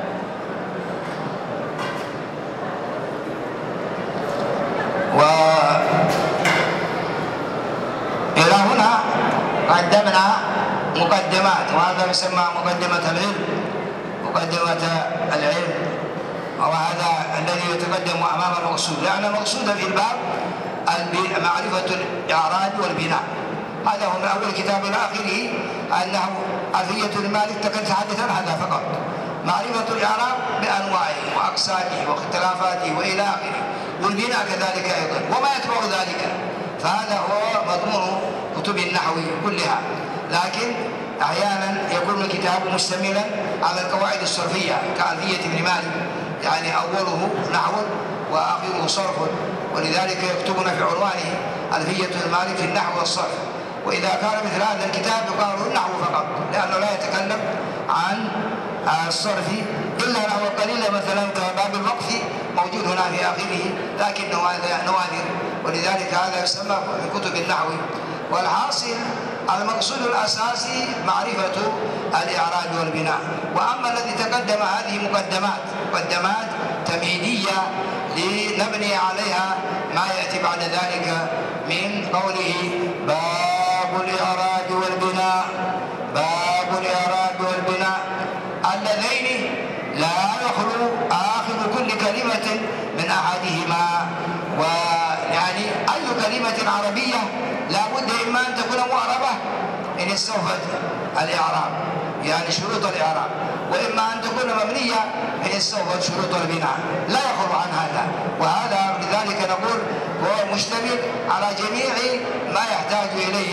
وإلى هنا قدمنا مقدمات، وهذا يسمى مقدمة العلم، مقدمة العلم، وهذا الذي يتقدم أمام المقصود، لأن المقصود في الباب معرفة الإعراب والبناء. هذا هو من أول كتاب إلى آخره، أنه ألفية المالك تتحدث عن هذا فقط، معرفة الإعراب بأنواعه وأقسامه واختلافاته وإلى آخره، والبناء كذلك أيضا وما يتبع ذلك. فهذا هو مضمون كتب النحو كلها، لكن أحيانا يكون الكتاب مشتملا على القواعد الصرفية كألفية ابن مالك، يعني أوله نحو وآخره صرف، ولذلك يكتبون في عنوانه ألفية المالك في النحو والصرف. وإذا كان مثل هذا الكتاب يقال النحو فقط، لأنه لا يتكلم عن الصرف إلا نحو قليلا، مثلا كباب الوقف موجود هنا في آخره، لكنه هذا نوادر، ولذلك هذا يسمى في كتب النحو. والحاصل المقصود الأساسي معرفة الإعراب والبناء. وأما الذي تقدم هذه مقدمات مقدمات تمهيدية لنبني عليها ما يأتي بعد ذلك من قوله باب الإعراب والبناء، باب الإعراب والبناء اللذين لا يخلو آخر كل كلمة من أحدهما. ويعني أي كلمة عربية لا بد إما أن تكون معربة إن استوفت الإعراب، يعني شروط الإعراب، وإما أن تكون مبنية إن استوفت شروط البناء، لا يخلو عن هذا. وهذا لذلك نقول هو مشتمل على جميع ما يحتاج إليه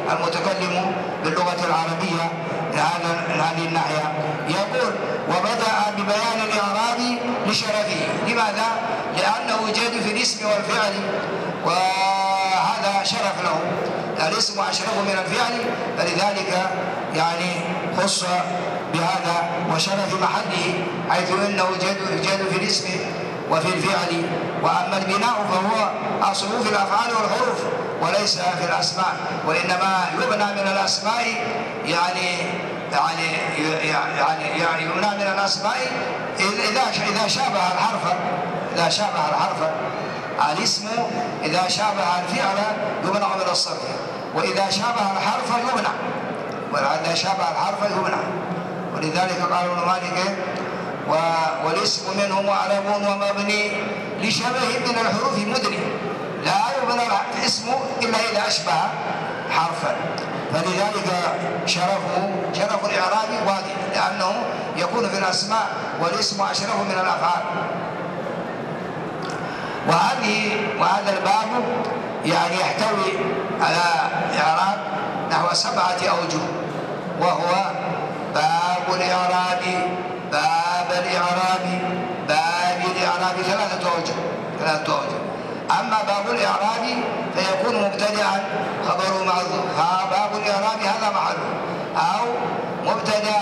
المتكلم باللغة العربية من هذه الناحية. يقول: وبدأ ببيان الإعراب لشرفه. لماذا؟ لأنه يوجد في الاسم والفعل، وهذا شرف له. الاسم أشرف من الفعل، فلذلك يعني خص بهذا وشرف محله، حيث انه يوجد في الاسم وفي الفعل. واما البناء فهو اصله في الافعال والحروف وليس في الاسماء، وانما يبنى من الاسماء يعني يعني يعني يعني يبنى من الاسماء اذا اذا شابه الحرف اذا شابه الحرف. الاسم اذا شابه الفعل يمنع من الصرف، واذا شابه الحرف يمنع، وإذا شابه الحرف يمنع. ولذلك قال ابن مالك: والاسم منه معرب ومبني لشبه من الحروف مدني، لا يبنى الاسم الا اذا اشبه حرفا. فلذلك شرفه شرف الاعراب واضح، لانه يكون في الاسماء، والاسم اشرف من الافعال. وهذه وهذا الباب يعني يحتوي على اعراب نحو سبعه اوجه، وهو باب الإعراب، باب الإعراب، باب الإعراب، ثلاثة أوجه ثلاثة أوجه. أما باب الإعراب فيكون مبتدأ خبره محذوف، ها باب الإعراب هذا محله، أو مبتدأ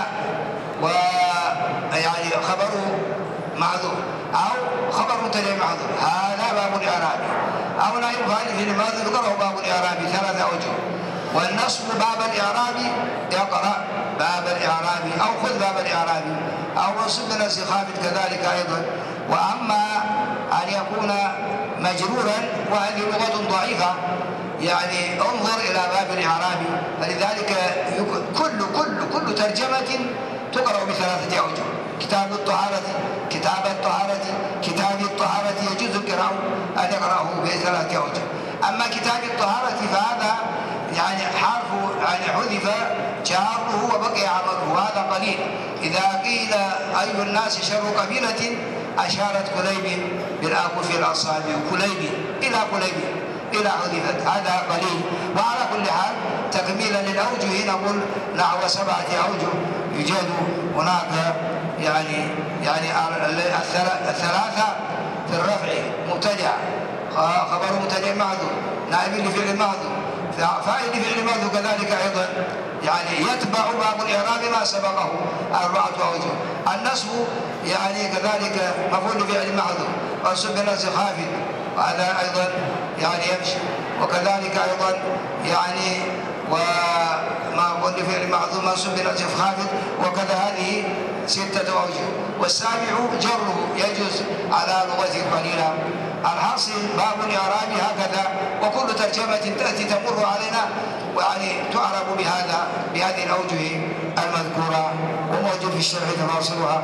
ويعني خبره محذوف، أو خبر مبتدأ محذوف، هذا باب الإعراب. أو نائب فاعل لماذا ذكره باب الإعراب ثلاثة أوجه. والنصب باب الإعراب، يقرأ باب الإعراب أو خذ باب الإعراب، أو انصب من الزخافة كذلك أيضا. وأما أن يكون مجرورا وهذه لغة ضعيفة، يعني انظر إلى باب الإعراب. فلذلك كل كل كل ترجمة تقرأ بثلاثة أوجه: كتاب الطهارة، كتاب الطهارة، كتاب الطهارة، يجوز القراءة أن يقرأه بثلاثة أوجه. أما كتاب الطهارة فهذا يعني حرف يعني حذف جاره وبقي عمله، وهذا قليل. إذا قيل أي الناس شر قبيلة أشارت كليب بالآكف الأصابع، كليب إلى كليب إلى حذفت، هذا قليل. وعلى كل حال تكميلا للأوجه نقول نحو سبعة أوجه يوجد هناك، يعني يعني الثلاثة في الرفع مبتدع، خبر مبتدع محذوف، نائب لفعل محذوف، فاعل لفعل محذوف كذلك أيضا، يعني يتبع باب الإعراب ما سبقه أربعة أوجه. النصب يعني كذلك مفعول لفعل محذوف، وانصب بنصب خافض، وهذا أيضا يعني يمشي. وكذلك أيضا يعني وما مفعول لفعل محذوف منصوب بنصب خافض، وكذا هذه ستة أوجه. والسابع جره يجوز على لغة قليلة. الحاصل باب الإعراب هكذا، وكل ترجمة تأتي تمر علينا ويعني تعرب بهذا بهذه الأوجه المذكورة، وموجود في الشرح تفاصيلها.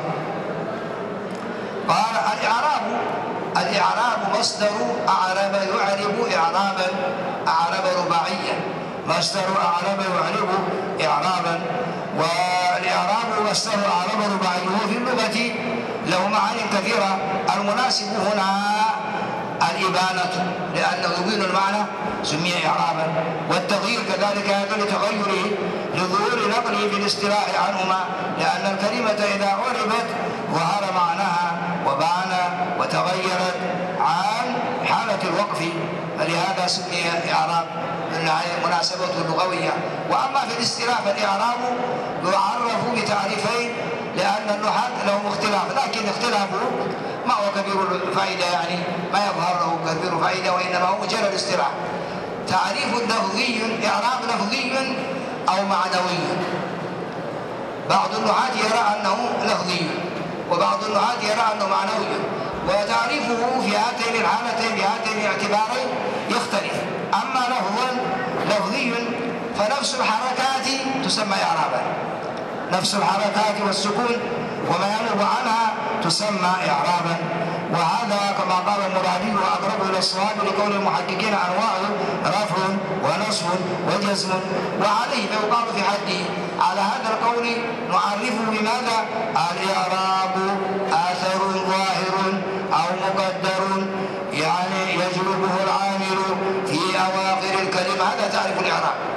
قال: الإعراب الإعراب مصدر أعرب يعرب إعرابا، أعرب رباعيا، مصدر أعرب يعرب إعرابا. والإعراب مصدر أعرب رباعي، وفي اللغة له معاني كثيرة. المناسب هنا الإبانة، لأنه يبين المعنى سمي إعرابا. والتغيير كذلك يدل لتغيره لظهور نقله في الاصطلاح عنهما، لأن الكلمة إذا عربت ظهر معناها وبان وتغيرت عن حالة الوقف، فلهذا سمي إعراب مناسبته اللغوية. وأما في الاصطلاح فالإعراب يعرف بتعريفين، لأن اللغات لهم اختلاف، لكن اختلافه ما هو كبير الفائدة، يعني ما يظهر له كبير فائدة، وإنما هو مجرد اصطلاح. تعريف لفظي، إعراب لفظي أو معنوي. بعض النحاة يرى أنه لفظي، وبعض النحاة يرى أنه معنوي، وتعريفه في هاتين الحالتين بهاتين الاعتبارين يختلف. أما لفظ لفظي فنفس الحركات تسمى إعرابا، نفس الحركات والسكون وما ينوب عنها تسمى إعرابا. وهذا كما قال المرادي وأقرب إلى الصواب لقول المحققين أنواعه رفع ونصب وجزم، وعليه فيقال في حده. على هذا القول نعرفه بماذا؟ الإعراب آثر ظاهر أو مقدر يعني يجلبه العامل في أواخر الكلمة، هذا تعريف الإعراب. تعريف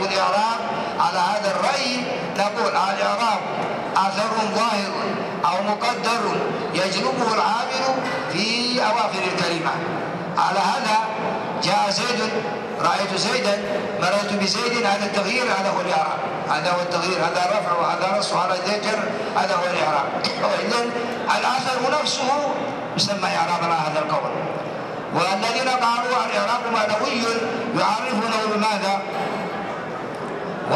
الإعراب على هذا الرأي نقول الإعراب أثر ظاهر أو مقدر يجلبه العامل في أواخر الكلمة. على هذا جاء زيد، رأيت زيدا، مررت بزيد، هذا التغيير هذا هو الإعراب، هذا هو التغيير، هذا رفع وهذا نصب وهذا ذكر، هذا هو الإعراب. وإذن الأثر نفسه يسمى إعرابا على هذا القول. والذين قالوا الإعراب معنوي يعرفونه بماذا؟ و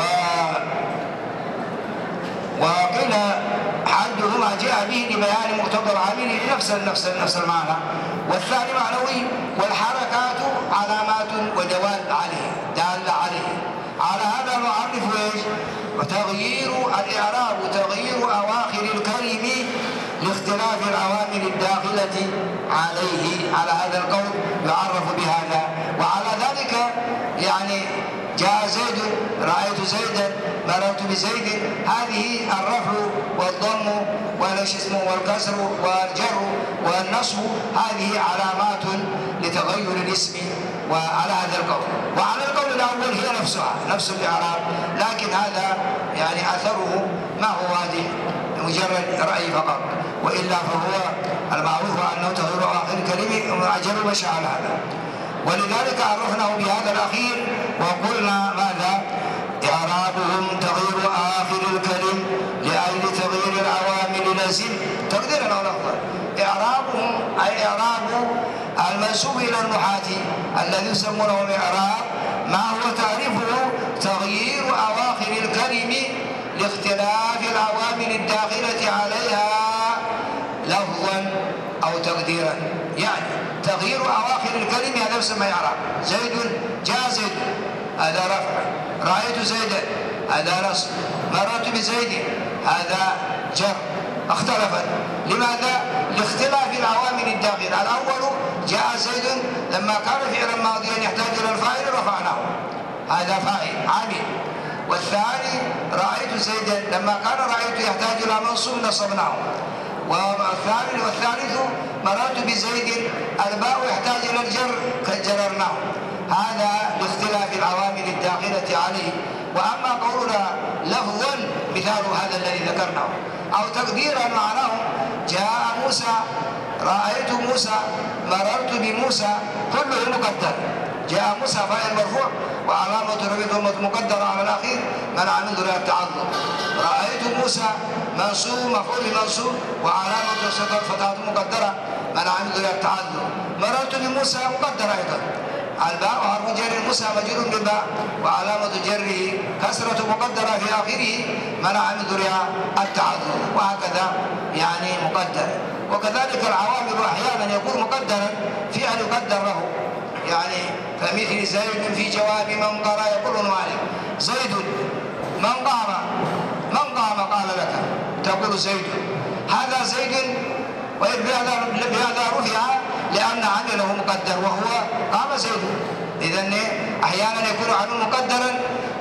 وقيل حدهما جاء به لبيان مقتضى العامل نفس نفس نفس المعنى، والثاني معنوي والحركات علامات ودوال عليه دال عليه. على هذا نعرف ايش؟ وتغيير الإعراب تغيير أواخر الكلم لاختلاف العوامل الداخلة عليه. على هذا القول يعرف بهذا. وعلى ذلك يعني جاء زيد، رأيت زيدا، مررت بزيد، هذه الرفع والضم والايش اسمه والكسر والجر والنصب هذه علامات لتغير الاسم. وعلى هذا القول. وعلى القول الأول هي نفسها نفس الإعراب، لكن هذا يعني أثره ما هو واضح، مجرد رأي فقط، وإلا فهو المعروف أنه تغير آخر الكلمة أجل مشى على هذا. ولذلك عرفناه بهذا الأخير وقلنا ماذا؟ إعرابهم تغيير آخر الكلم لأجل تغيير العوامل لازم تقديرا أو لفظا. إعرابهم أي إعراب المنسوب إلى النحاة الذي يسمونه إعراب ما هو تعريفه؟ تغيير أواخر الكلم لاختلاف العوامل الداخلة عليها لفظا أو تقديرا. يعني تغيير أواخر الكلمة هذا يسمى إعراب. زيد جاء زيد هذا رفع، رأيت زيدا هذا نصب، مررت بزيد هذا جر. اختلفت لماذا؟ لاختلاف العوامل الداخلة. الأول جاء زيد لما كان فعلا ماضيا يحتاج إلى الفاعل رفعناه، هذا فاعل عامل. والثاني رأيت زيدا لما كان رأيت يحتاج إلى منصوب نصبناه. والثالث والثالث مررت بزيد الباء يحتاج إلى الجر كجررناه، هذا لاختلاف العوامل الداخلة عليه. وأما قولنا لفظا مثال هذا الذي ذكرناه، أو تقديرا معناه جاء موسى، رأيت موسى، مررت بموسى، كله مقدر. جاء موسى فاعل مرفوع وعلامة رفعه ضمة مقدرة على الأخير منع من ذرية التعظم. رأيت موسى منصوب مفعول منصوب وعلامة فتحة مقدرة منع من ذرية التعظم. مررت بموسى مقدر أيضا، الباء حرف جر موسى مجرور بالباء وعلامة جره كسرة مقدرة في آخره منع من ذرية التعظم. وهكذا يعني مقدر. وكذلك العوامل أحيانا يكون مقدرا في أن يقدر له، يعني فمثل زيد في جواب من قرأ يقول مالك زيد من قام، من قام قال لك تقول زيد، هذا زيد وبهذا رفع لأن عمله مقدر وهو قام زيد. إذن أحيانا يكون عمل مقدرا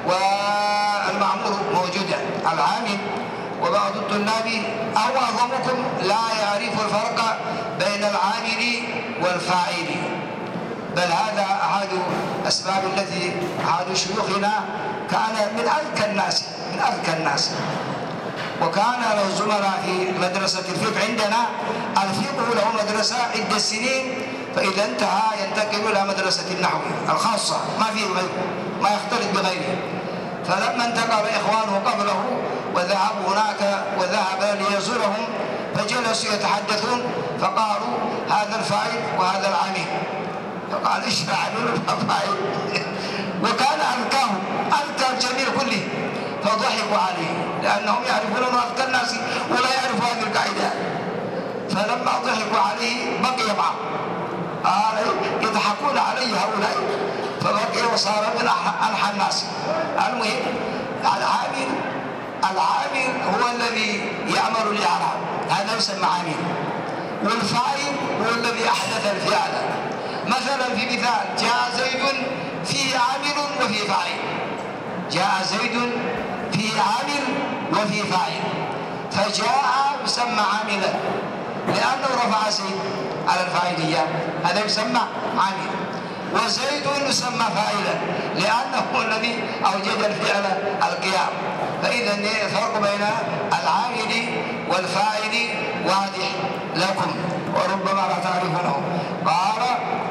والمعمول موجودا العامل. وبعض الطلاب أو أعظمكم لا يعرف الفرق بين العامل والفاعل، بل هذا أحد أسباب التي أحد شيوخنا كان من أذكى الناس من أذكى الناس وكان له زملاء في مدرسة الفقه. عندنا الفقه له مدرسة عدة سنين، فإذا انتهى ينتقل إلى مدرسة النحو الخاصة ما فيه غيره، ما يختلط بغيره. فلما انتقل إخوانه قبله وذهبوا هناك وذهب ليزورهم فجلسوا يتحدثون فقالوا هذا الفاعل وهذا العامل، فقال ايش فاعل وفاعل وكان أذكاهم أذكى الجميع كله، فضحكوا عليه لأنهم يعرفون أنه أذكى الناس ولا يعرفوا هذه القاعدة. فلما ضحكوا عليه بقي معه، قال يضحكون علي هؤلاء، فبقي وصار من ألحى الناس. المهم العامل العامل هو الذي يعمل الإعراب، هذا يسمى عامل. والفاعل هو الذي أحدث الفعل. مثلا في مثال جاء زيد فيه عامل وفيه فاعل، جاء زيد فيه عامل وفيه فاعل، فجاء يسمى عاملا لأنه رفع زيد على الفاعلية، هذا يسمى عامل. وزيد يسمى فاعلا لأنه الذي أوجد الفعل القيام. فإذا الفرق بين العامل والفاعل واضح لكم وربما لا تعرفونه. قال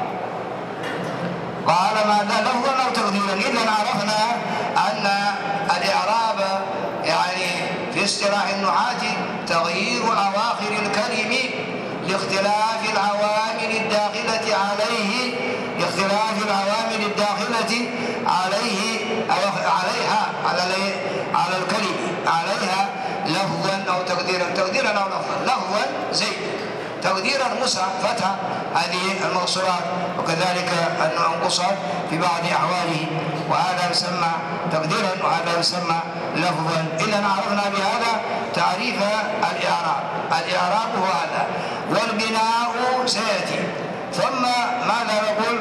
قال ماذا لفظا أو تقديرا. إذا عرفنا أن الإعراب يعني في اصطلاح النحاة تغيير أواخر الكلم لاختلاف العوامل الداخلة عليه لاختلاف العوامل الداخلة عليه أو عليها على على الكلم عليها لفظا أو تقديرا. تقديرا أو لفظا. لفظا زيد، تقديرا موسى فتح هذه المقصورات، وكذلك النقصات في بعض أحواله، وهذا يسمى تقديرا وهذا يسمى لفظا. إذا عرفنا بهذا تعريف الإعراب. الإعراب هو هذا، والبناء سيأتي. ثم ماذا نقول؟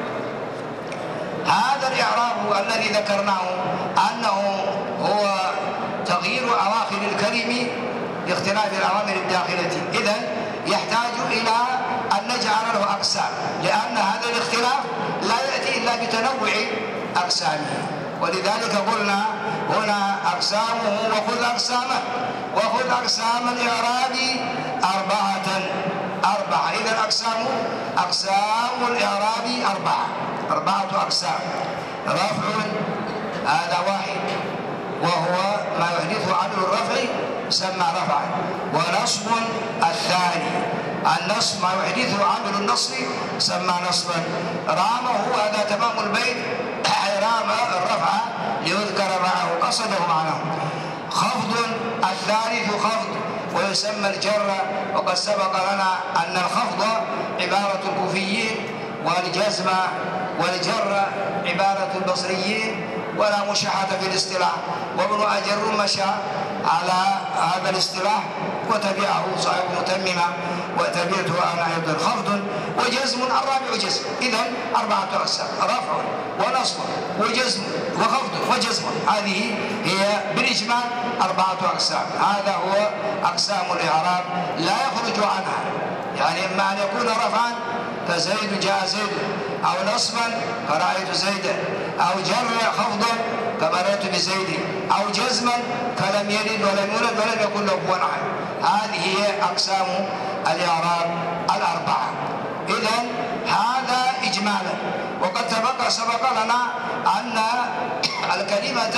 هذا الإعراب الذي ذكرناه أنه هو تغيير أواخر الكلم لاختلاف العوامل الداخلة. إذن يحتاج إلى أن نجعل له أقسام، لأن هذا الاختلاف لا يأتي إلا بتنوع أقسامه، ولذلك قلنا هنا أقسامه وخذ أقسامه. وخذ أقسام الإعراب أربعة أربعة. إذا أقسام أقسام الإعراب أربعة أربعة أقسام. رفع هذا واحد، وهو ما يحدث عمل الرفع يسمى رفعا. ونصب الثاني، النصب ما يحدث عمل النصب يسمى نصبا. رامه هذا تمام البيت، رام الرفع ليذكر معه قصده معناه. خفض الثالث خفض ويسمى الجر، وقد سبق لنا أن الخفض عبارة الكوفيين، والجزم والجر عبارة البصريين، ولا مشاحة في الاصطلاح. وابن أجر مشى على هذا الاصطلاح وتبعه صاحب متممة وتبعته أنا أيضا. خفض وجزم الرابع جزم. إذن أربعة أقسام: رفع ونصب وجزم وخفض وجزم. هذه هي بالإجمال أربعة أقسام. هذا هو أقسام الإعراب لا يخرج عنها. يعني إما أن يكون رفعا فزيد جاء زيد، أو نصبا فرأيت زيدا، أو جر خفضا كمررت بزيد، أو جزما فلم يلد ولم يولد ولم يكن له كفوا أحد. هذه هي أقسام الإعراب الأربعة. إذن هذا إجمالا. وقد سبق سبق لنا أن الكلمة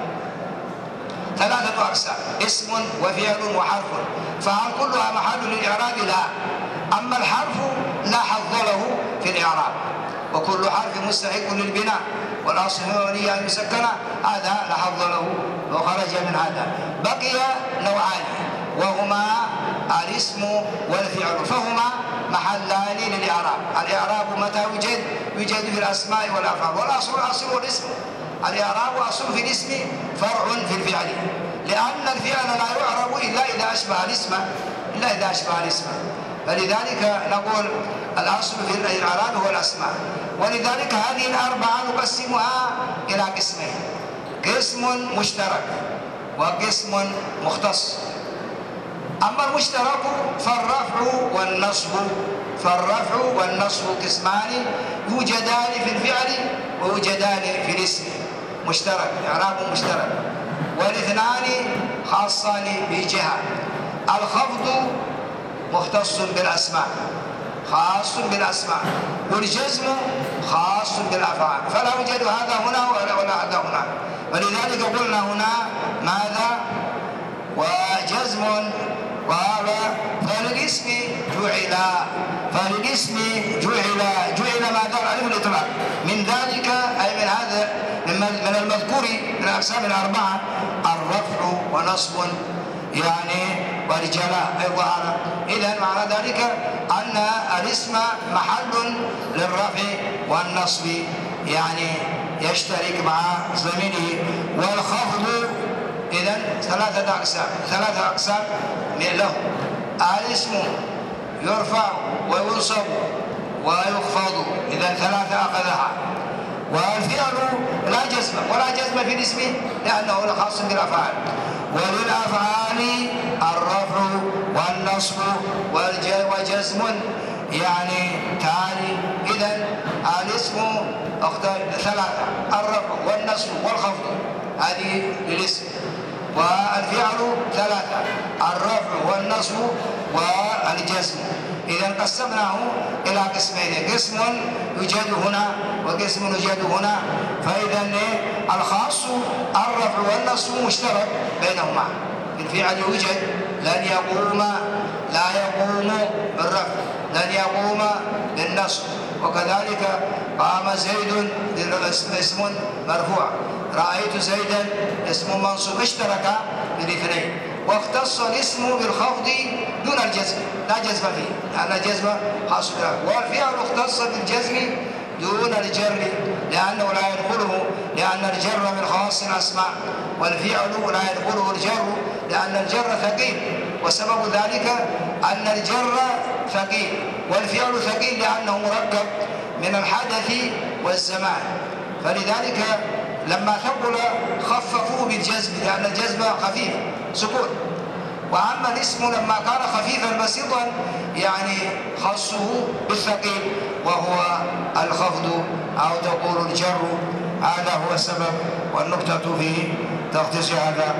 ثلاثة أقسام: اسم وفعل وحرف. فهل كلها محل للإعراب؟ لا. أما الحرف لا حظ له في الإعراب، وكل حرف مستحق للبناء، والأصل هي أن يسكن، هذا لا حظ له وخرج من هذا. بقي نوعان وهما الاسم والفعل، فهما محلان للإعراب. الإعراب متى يوجد؟ يوجد في الأسماء والأفعال، والأصل الأصل والاسم. الإعراب أصل في الاسم، فرع في الفعل، لأن الفعل لا يعرب إلا إذا أشبه الاسم إلا إذا أشبه الاسم. فلذلك نقول الأصل في الإعراب هو الأسماء. ولذلك هذه الأربعة نقسمها إلى قسمين: قسم مشترك وقسم مختص. أما المشترك فالرفع والنصب فالرفع والنصب قسمان يوجدان في الفعل ويوجدان في الاسم. مشترك، إعراب مشترك، والاثنان خاصان بجهة. الخفض مختص بالأسماء، خاص بالأسماء، والجزم خاص بالأفعال، فلا يوجد هذا هنا ولا هذا هنا. ولذلك قلنا هنا ماذا؟ وجزم. قال فللاسم جعل فللاسم جعل جعل ماذا؟ الألف الإطلاق. من ذلك أي من هذا من المذكور من الأقسام الأربعة الرفع ونصب يعني والجلاء أيضا. إذن معنى ذلك أن الاسم محل للرفع والنصب، يعني يشترك مع ضميره. والخفض إذن ثلاثة أقسام ثلاثة أقسام له: الاسم يرفع وينصب ويخفض، إذن ثلاثة أخذها. والفعل لا جزم ولا جزم في الاسم لأنه خاص بالأفعال. وللأفعال الرفع والنصب وجزم يعني تالي. إذن الاسم ثلاثة: الرفع والنصب والخفض، هذه للاسم. والفعل ثلاثة: الرفع والنصب والجزم. إذا قسمناه إلى قسمين: قسم يوجد هنا وقسم يوجد هنا. فإذا الخاص الرفع والنصب مشترك بينهما. الفعل يوجد لن يقوم لا يقوم بالرفع، لن يقوم بالنصب. وكذلك قام زيد اسم مرفوع، رأيت زيدا اسم منصوب، اشترك بالاثنين. واختص الاسم بالخفض دون الجزم، لا جزم فيه لأن الجزم خاص بالرفع. والفعل اختص بالجزم دون الجر لأنه لا يدخله، لأن الجر من خواص الأسماء، والفعل لا يدخله الجر لأن الجر ثقيل. وسبب ذلك أن الجر ثقيل والفعل ثقيل لأنه مركب من الحدث والزمان، فلذلك لما ثقل خففوه بالجزم لأن الجزم خفيف سكون. وأما الاسم لما كان خفيفا بسيطا يعني خصه بالثقيل وهو الخفض أو تقول الجر. هذا هو السبب والنقطة في تختص هذا.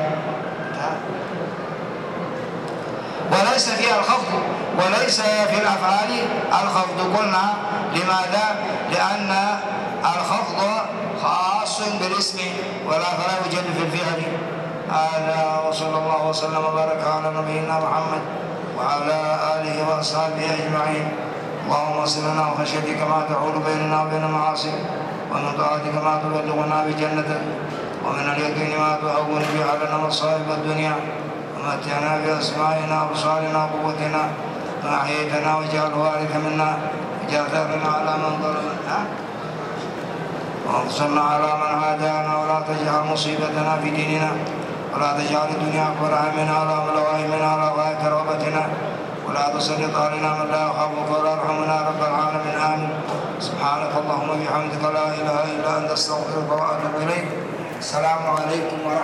وليس فيها الخفض، وليس في الأفعال الخفض. قلنا لماذا؟ لأن الخفض خاص بالاسم ولا فلا يوجد في الفعل. هذا وصلى الله وسلم وبارك على نبينا محمد وعلى آله وأصحابه أجمعين. اللهم صل لنا وخشيتك ما تحول بيننا وبين معاصيك، ومن طاعتك ما تبلغنا بجنتك، ومن اليقين ما تهون به علينا مصائب الدنيا، ومتعنا بأسمائنا وأبصارنا وقوتنا ما أحييتنا، واجعله وارثا منا، واجعل ثأرنا على من ظلمنا، وانصرنا على من عادانا، ولا تجعل مصيبتنا في ديننا، ولا تجعل الدنيا أكبر همنا ولا مبلغ علمنا ولا غاية رغبتنا، ولا تسلط علينا من لا يخافك ولا يرحمنا رب العالمين. آمين. سبحانك اللهم وبحمدك لا إله إلا أنت، أستغفرك وأتوب إليك. السلام عليكم ورحمة الله.